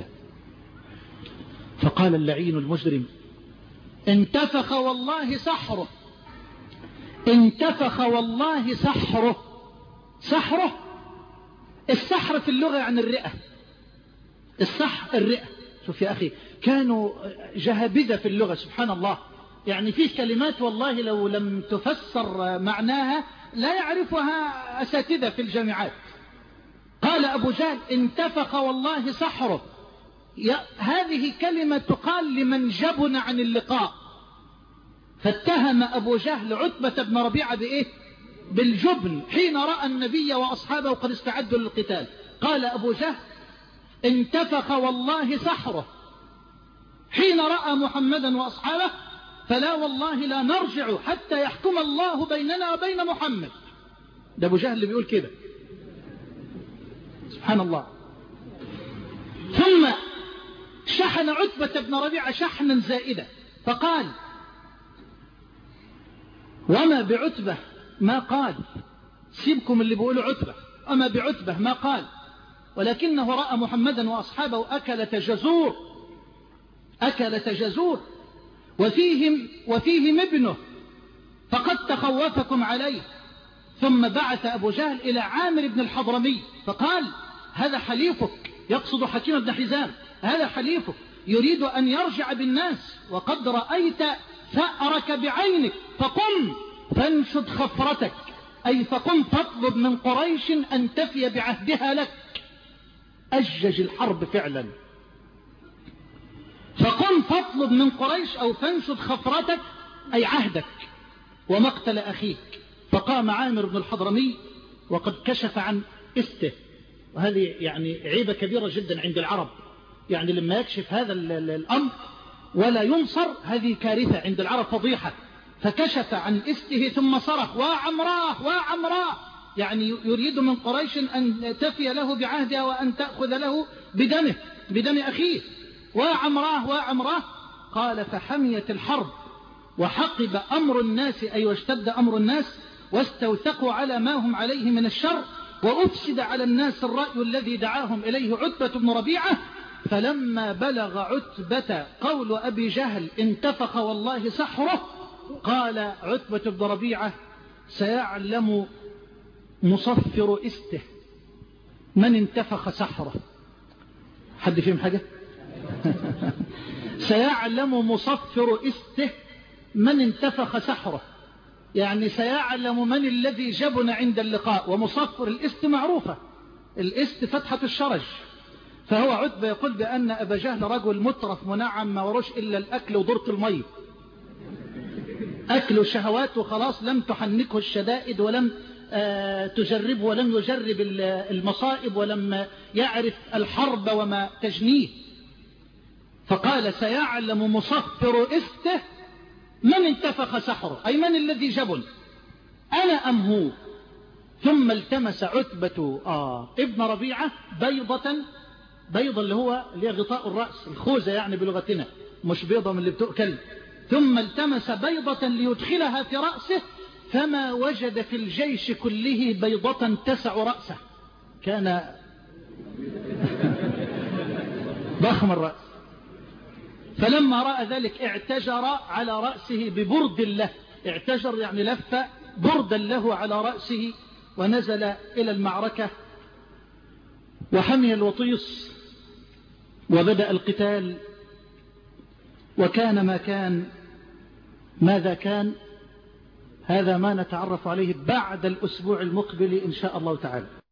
فقال اللعين المجرم: انتفخ والله سحره، انتفخ والله سحره. سحره، السحر في اللغة عن الرئة، السحر الرئة. شوف يا أخي، كانوا جهابذة في اللغة سبحان الله، يعني فيه كلمات والله لو لم تفسر معناها لا يعرفها أساتذة في الجامعات. قال أبو جهل: انتفخ والله سحره. هذه كلمة تقال لمن جبن عن اللقاء، فاتهم أبو جهل عتبة بن ربيعة بإيه؟ بالجبن حين رأى النبي وأصحابه قد استعدوا للقتال. قال أبو جهل: انتفخ والله سحره حين رأى محمدا وأصحابه، فلا والله لا نرجع حتى يحكم الله بيننا وبين محمد. ده أبو جهل اللي بيقول كده، سبحان الله. ثم شحن عتبة بن ربيعة شحنا زائدا فقال: وما بعتبة ما قال، سيبكم اللي بيقولوا عتبة، أما بعتبة ما قال، ولكنه رأى محمدا وأصحابه أكلة جزور، أكلة جزور، وفيهم, وفيهم ابنه، فقد تخوفكم عليه. ثم بعث أبو جهل إلى عامر بن الحضرمي فقال: هذا حليفك، يقصد حكيم بن حزام، هذا حليفك يريد أن يرجع بالناس، وقد رأيت ثأرك بعينك، فقم فانشد خفرتك، أي فقم فاطلب من قريش أن تفي بعهدها لك. أجج الحرب فعلا. فقم فاطلب من قريش أو فانشد خفرتك أي عهدك ومقتل أخيك. فقام عامر بن الحضرمي وقد كشف عن استه، وهذه يعني عيبة كبيرة جدا عند العرب، يعني لما يكشف هذا الأمر ولا ينصر هذه كارثة عند العرب، فضيحة. فكشف عن استه ثم صرخ: وعمراه وعمراه، يعني يريد من قريش أن تفي له بعهدها وأن تأخذ له بدمه، بدم أخيه. وعمراه وعمراه. قال: فحميت الحرب وحقب أمر الناس، أي واشتد أمر الناس، واستوثقوا على ما هم عليه من الشر، وأفسد على الناس الرأي الذي دعاهم إليه عتبة بن ربيعة. فلما بلغ عتبة قول أبي جهل: انتفخ والله سحره، قال عتبة بن ربيعة: سيعلم مصفر استه من انتفخ سحره. حد فيهم حاجة؟ سيعلم مصفر استه من انتفخ سحره، يعني سيعلم من الذي جبن عند اللقاء. ومصفر الاست معروفة، الاست فتحة الشرج. فهو عتبة يقول بأن أبا جهل رجل مترف منعم ما وروش إلا الأكل ودورة المي، أكل وشهوات وخلاص، لم تحنكه الشدائد ولم آه تجرب ولم يجرب المصائب ولم يعرف الحرب وما تجنيه. فقال: سيعلم مصفر استه من انتفخ سحره، أي من الذي جبن، أنا أم هو. ثم التمس عتبة آه ابن ربيعة بيضة، بيضة اللي هو اللي هي غطاء الرأس، الخوذة يعني بلغتنا، مش بيضة من اللي بتؤكل. ثم التمس بيضة ليدخلها في رأسه فما وجد في الجيش كله بيضة تسع رأسه، كان ضخم الرأس. فلما رأى ذلك اعتجر على رأسه ببرد له، اعتجر يعني لف بردا له على رأسه، ونزل إلى المعركة وحمي الوطيس وبدأ القتال. وكان ما كان. ماذا كان؟ هذا ما نتعرف عليه بعد الأسبوع المقبل إن شاء الله تعالى.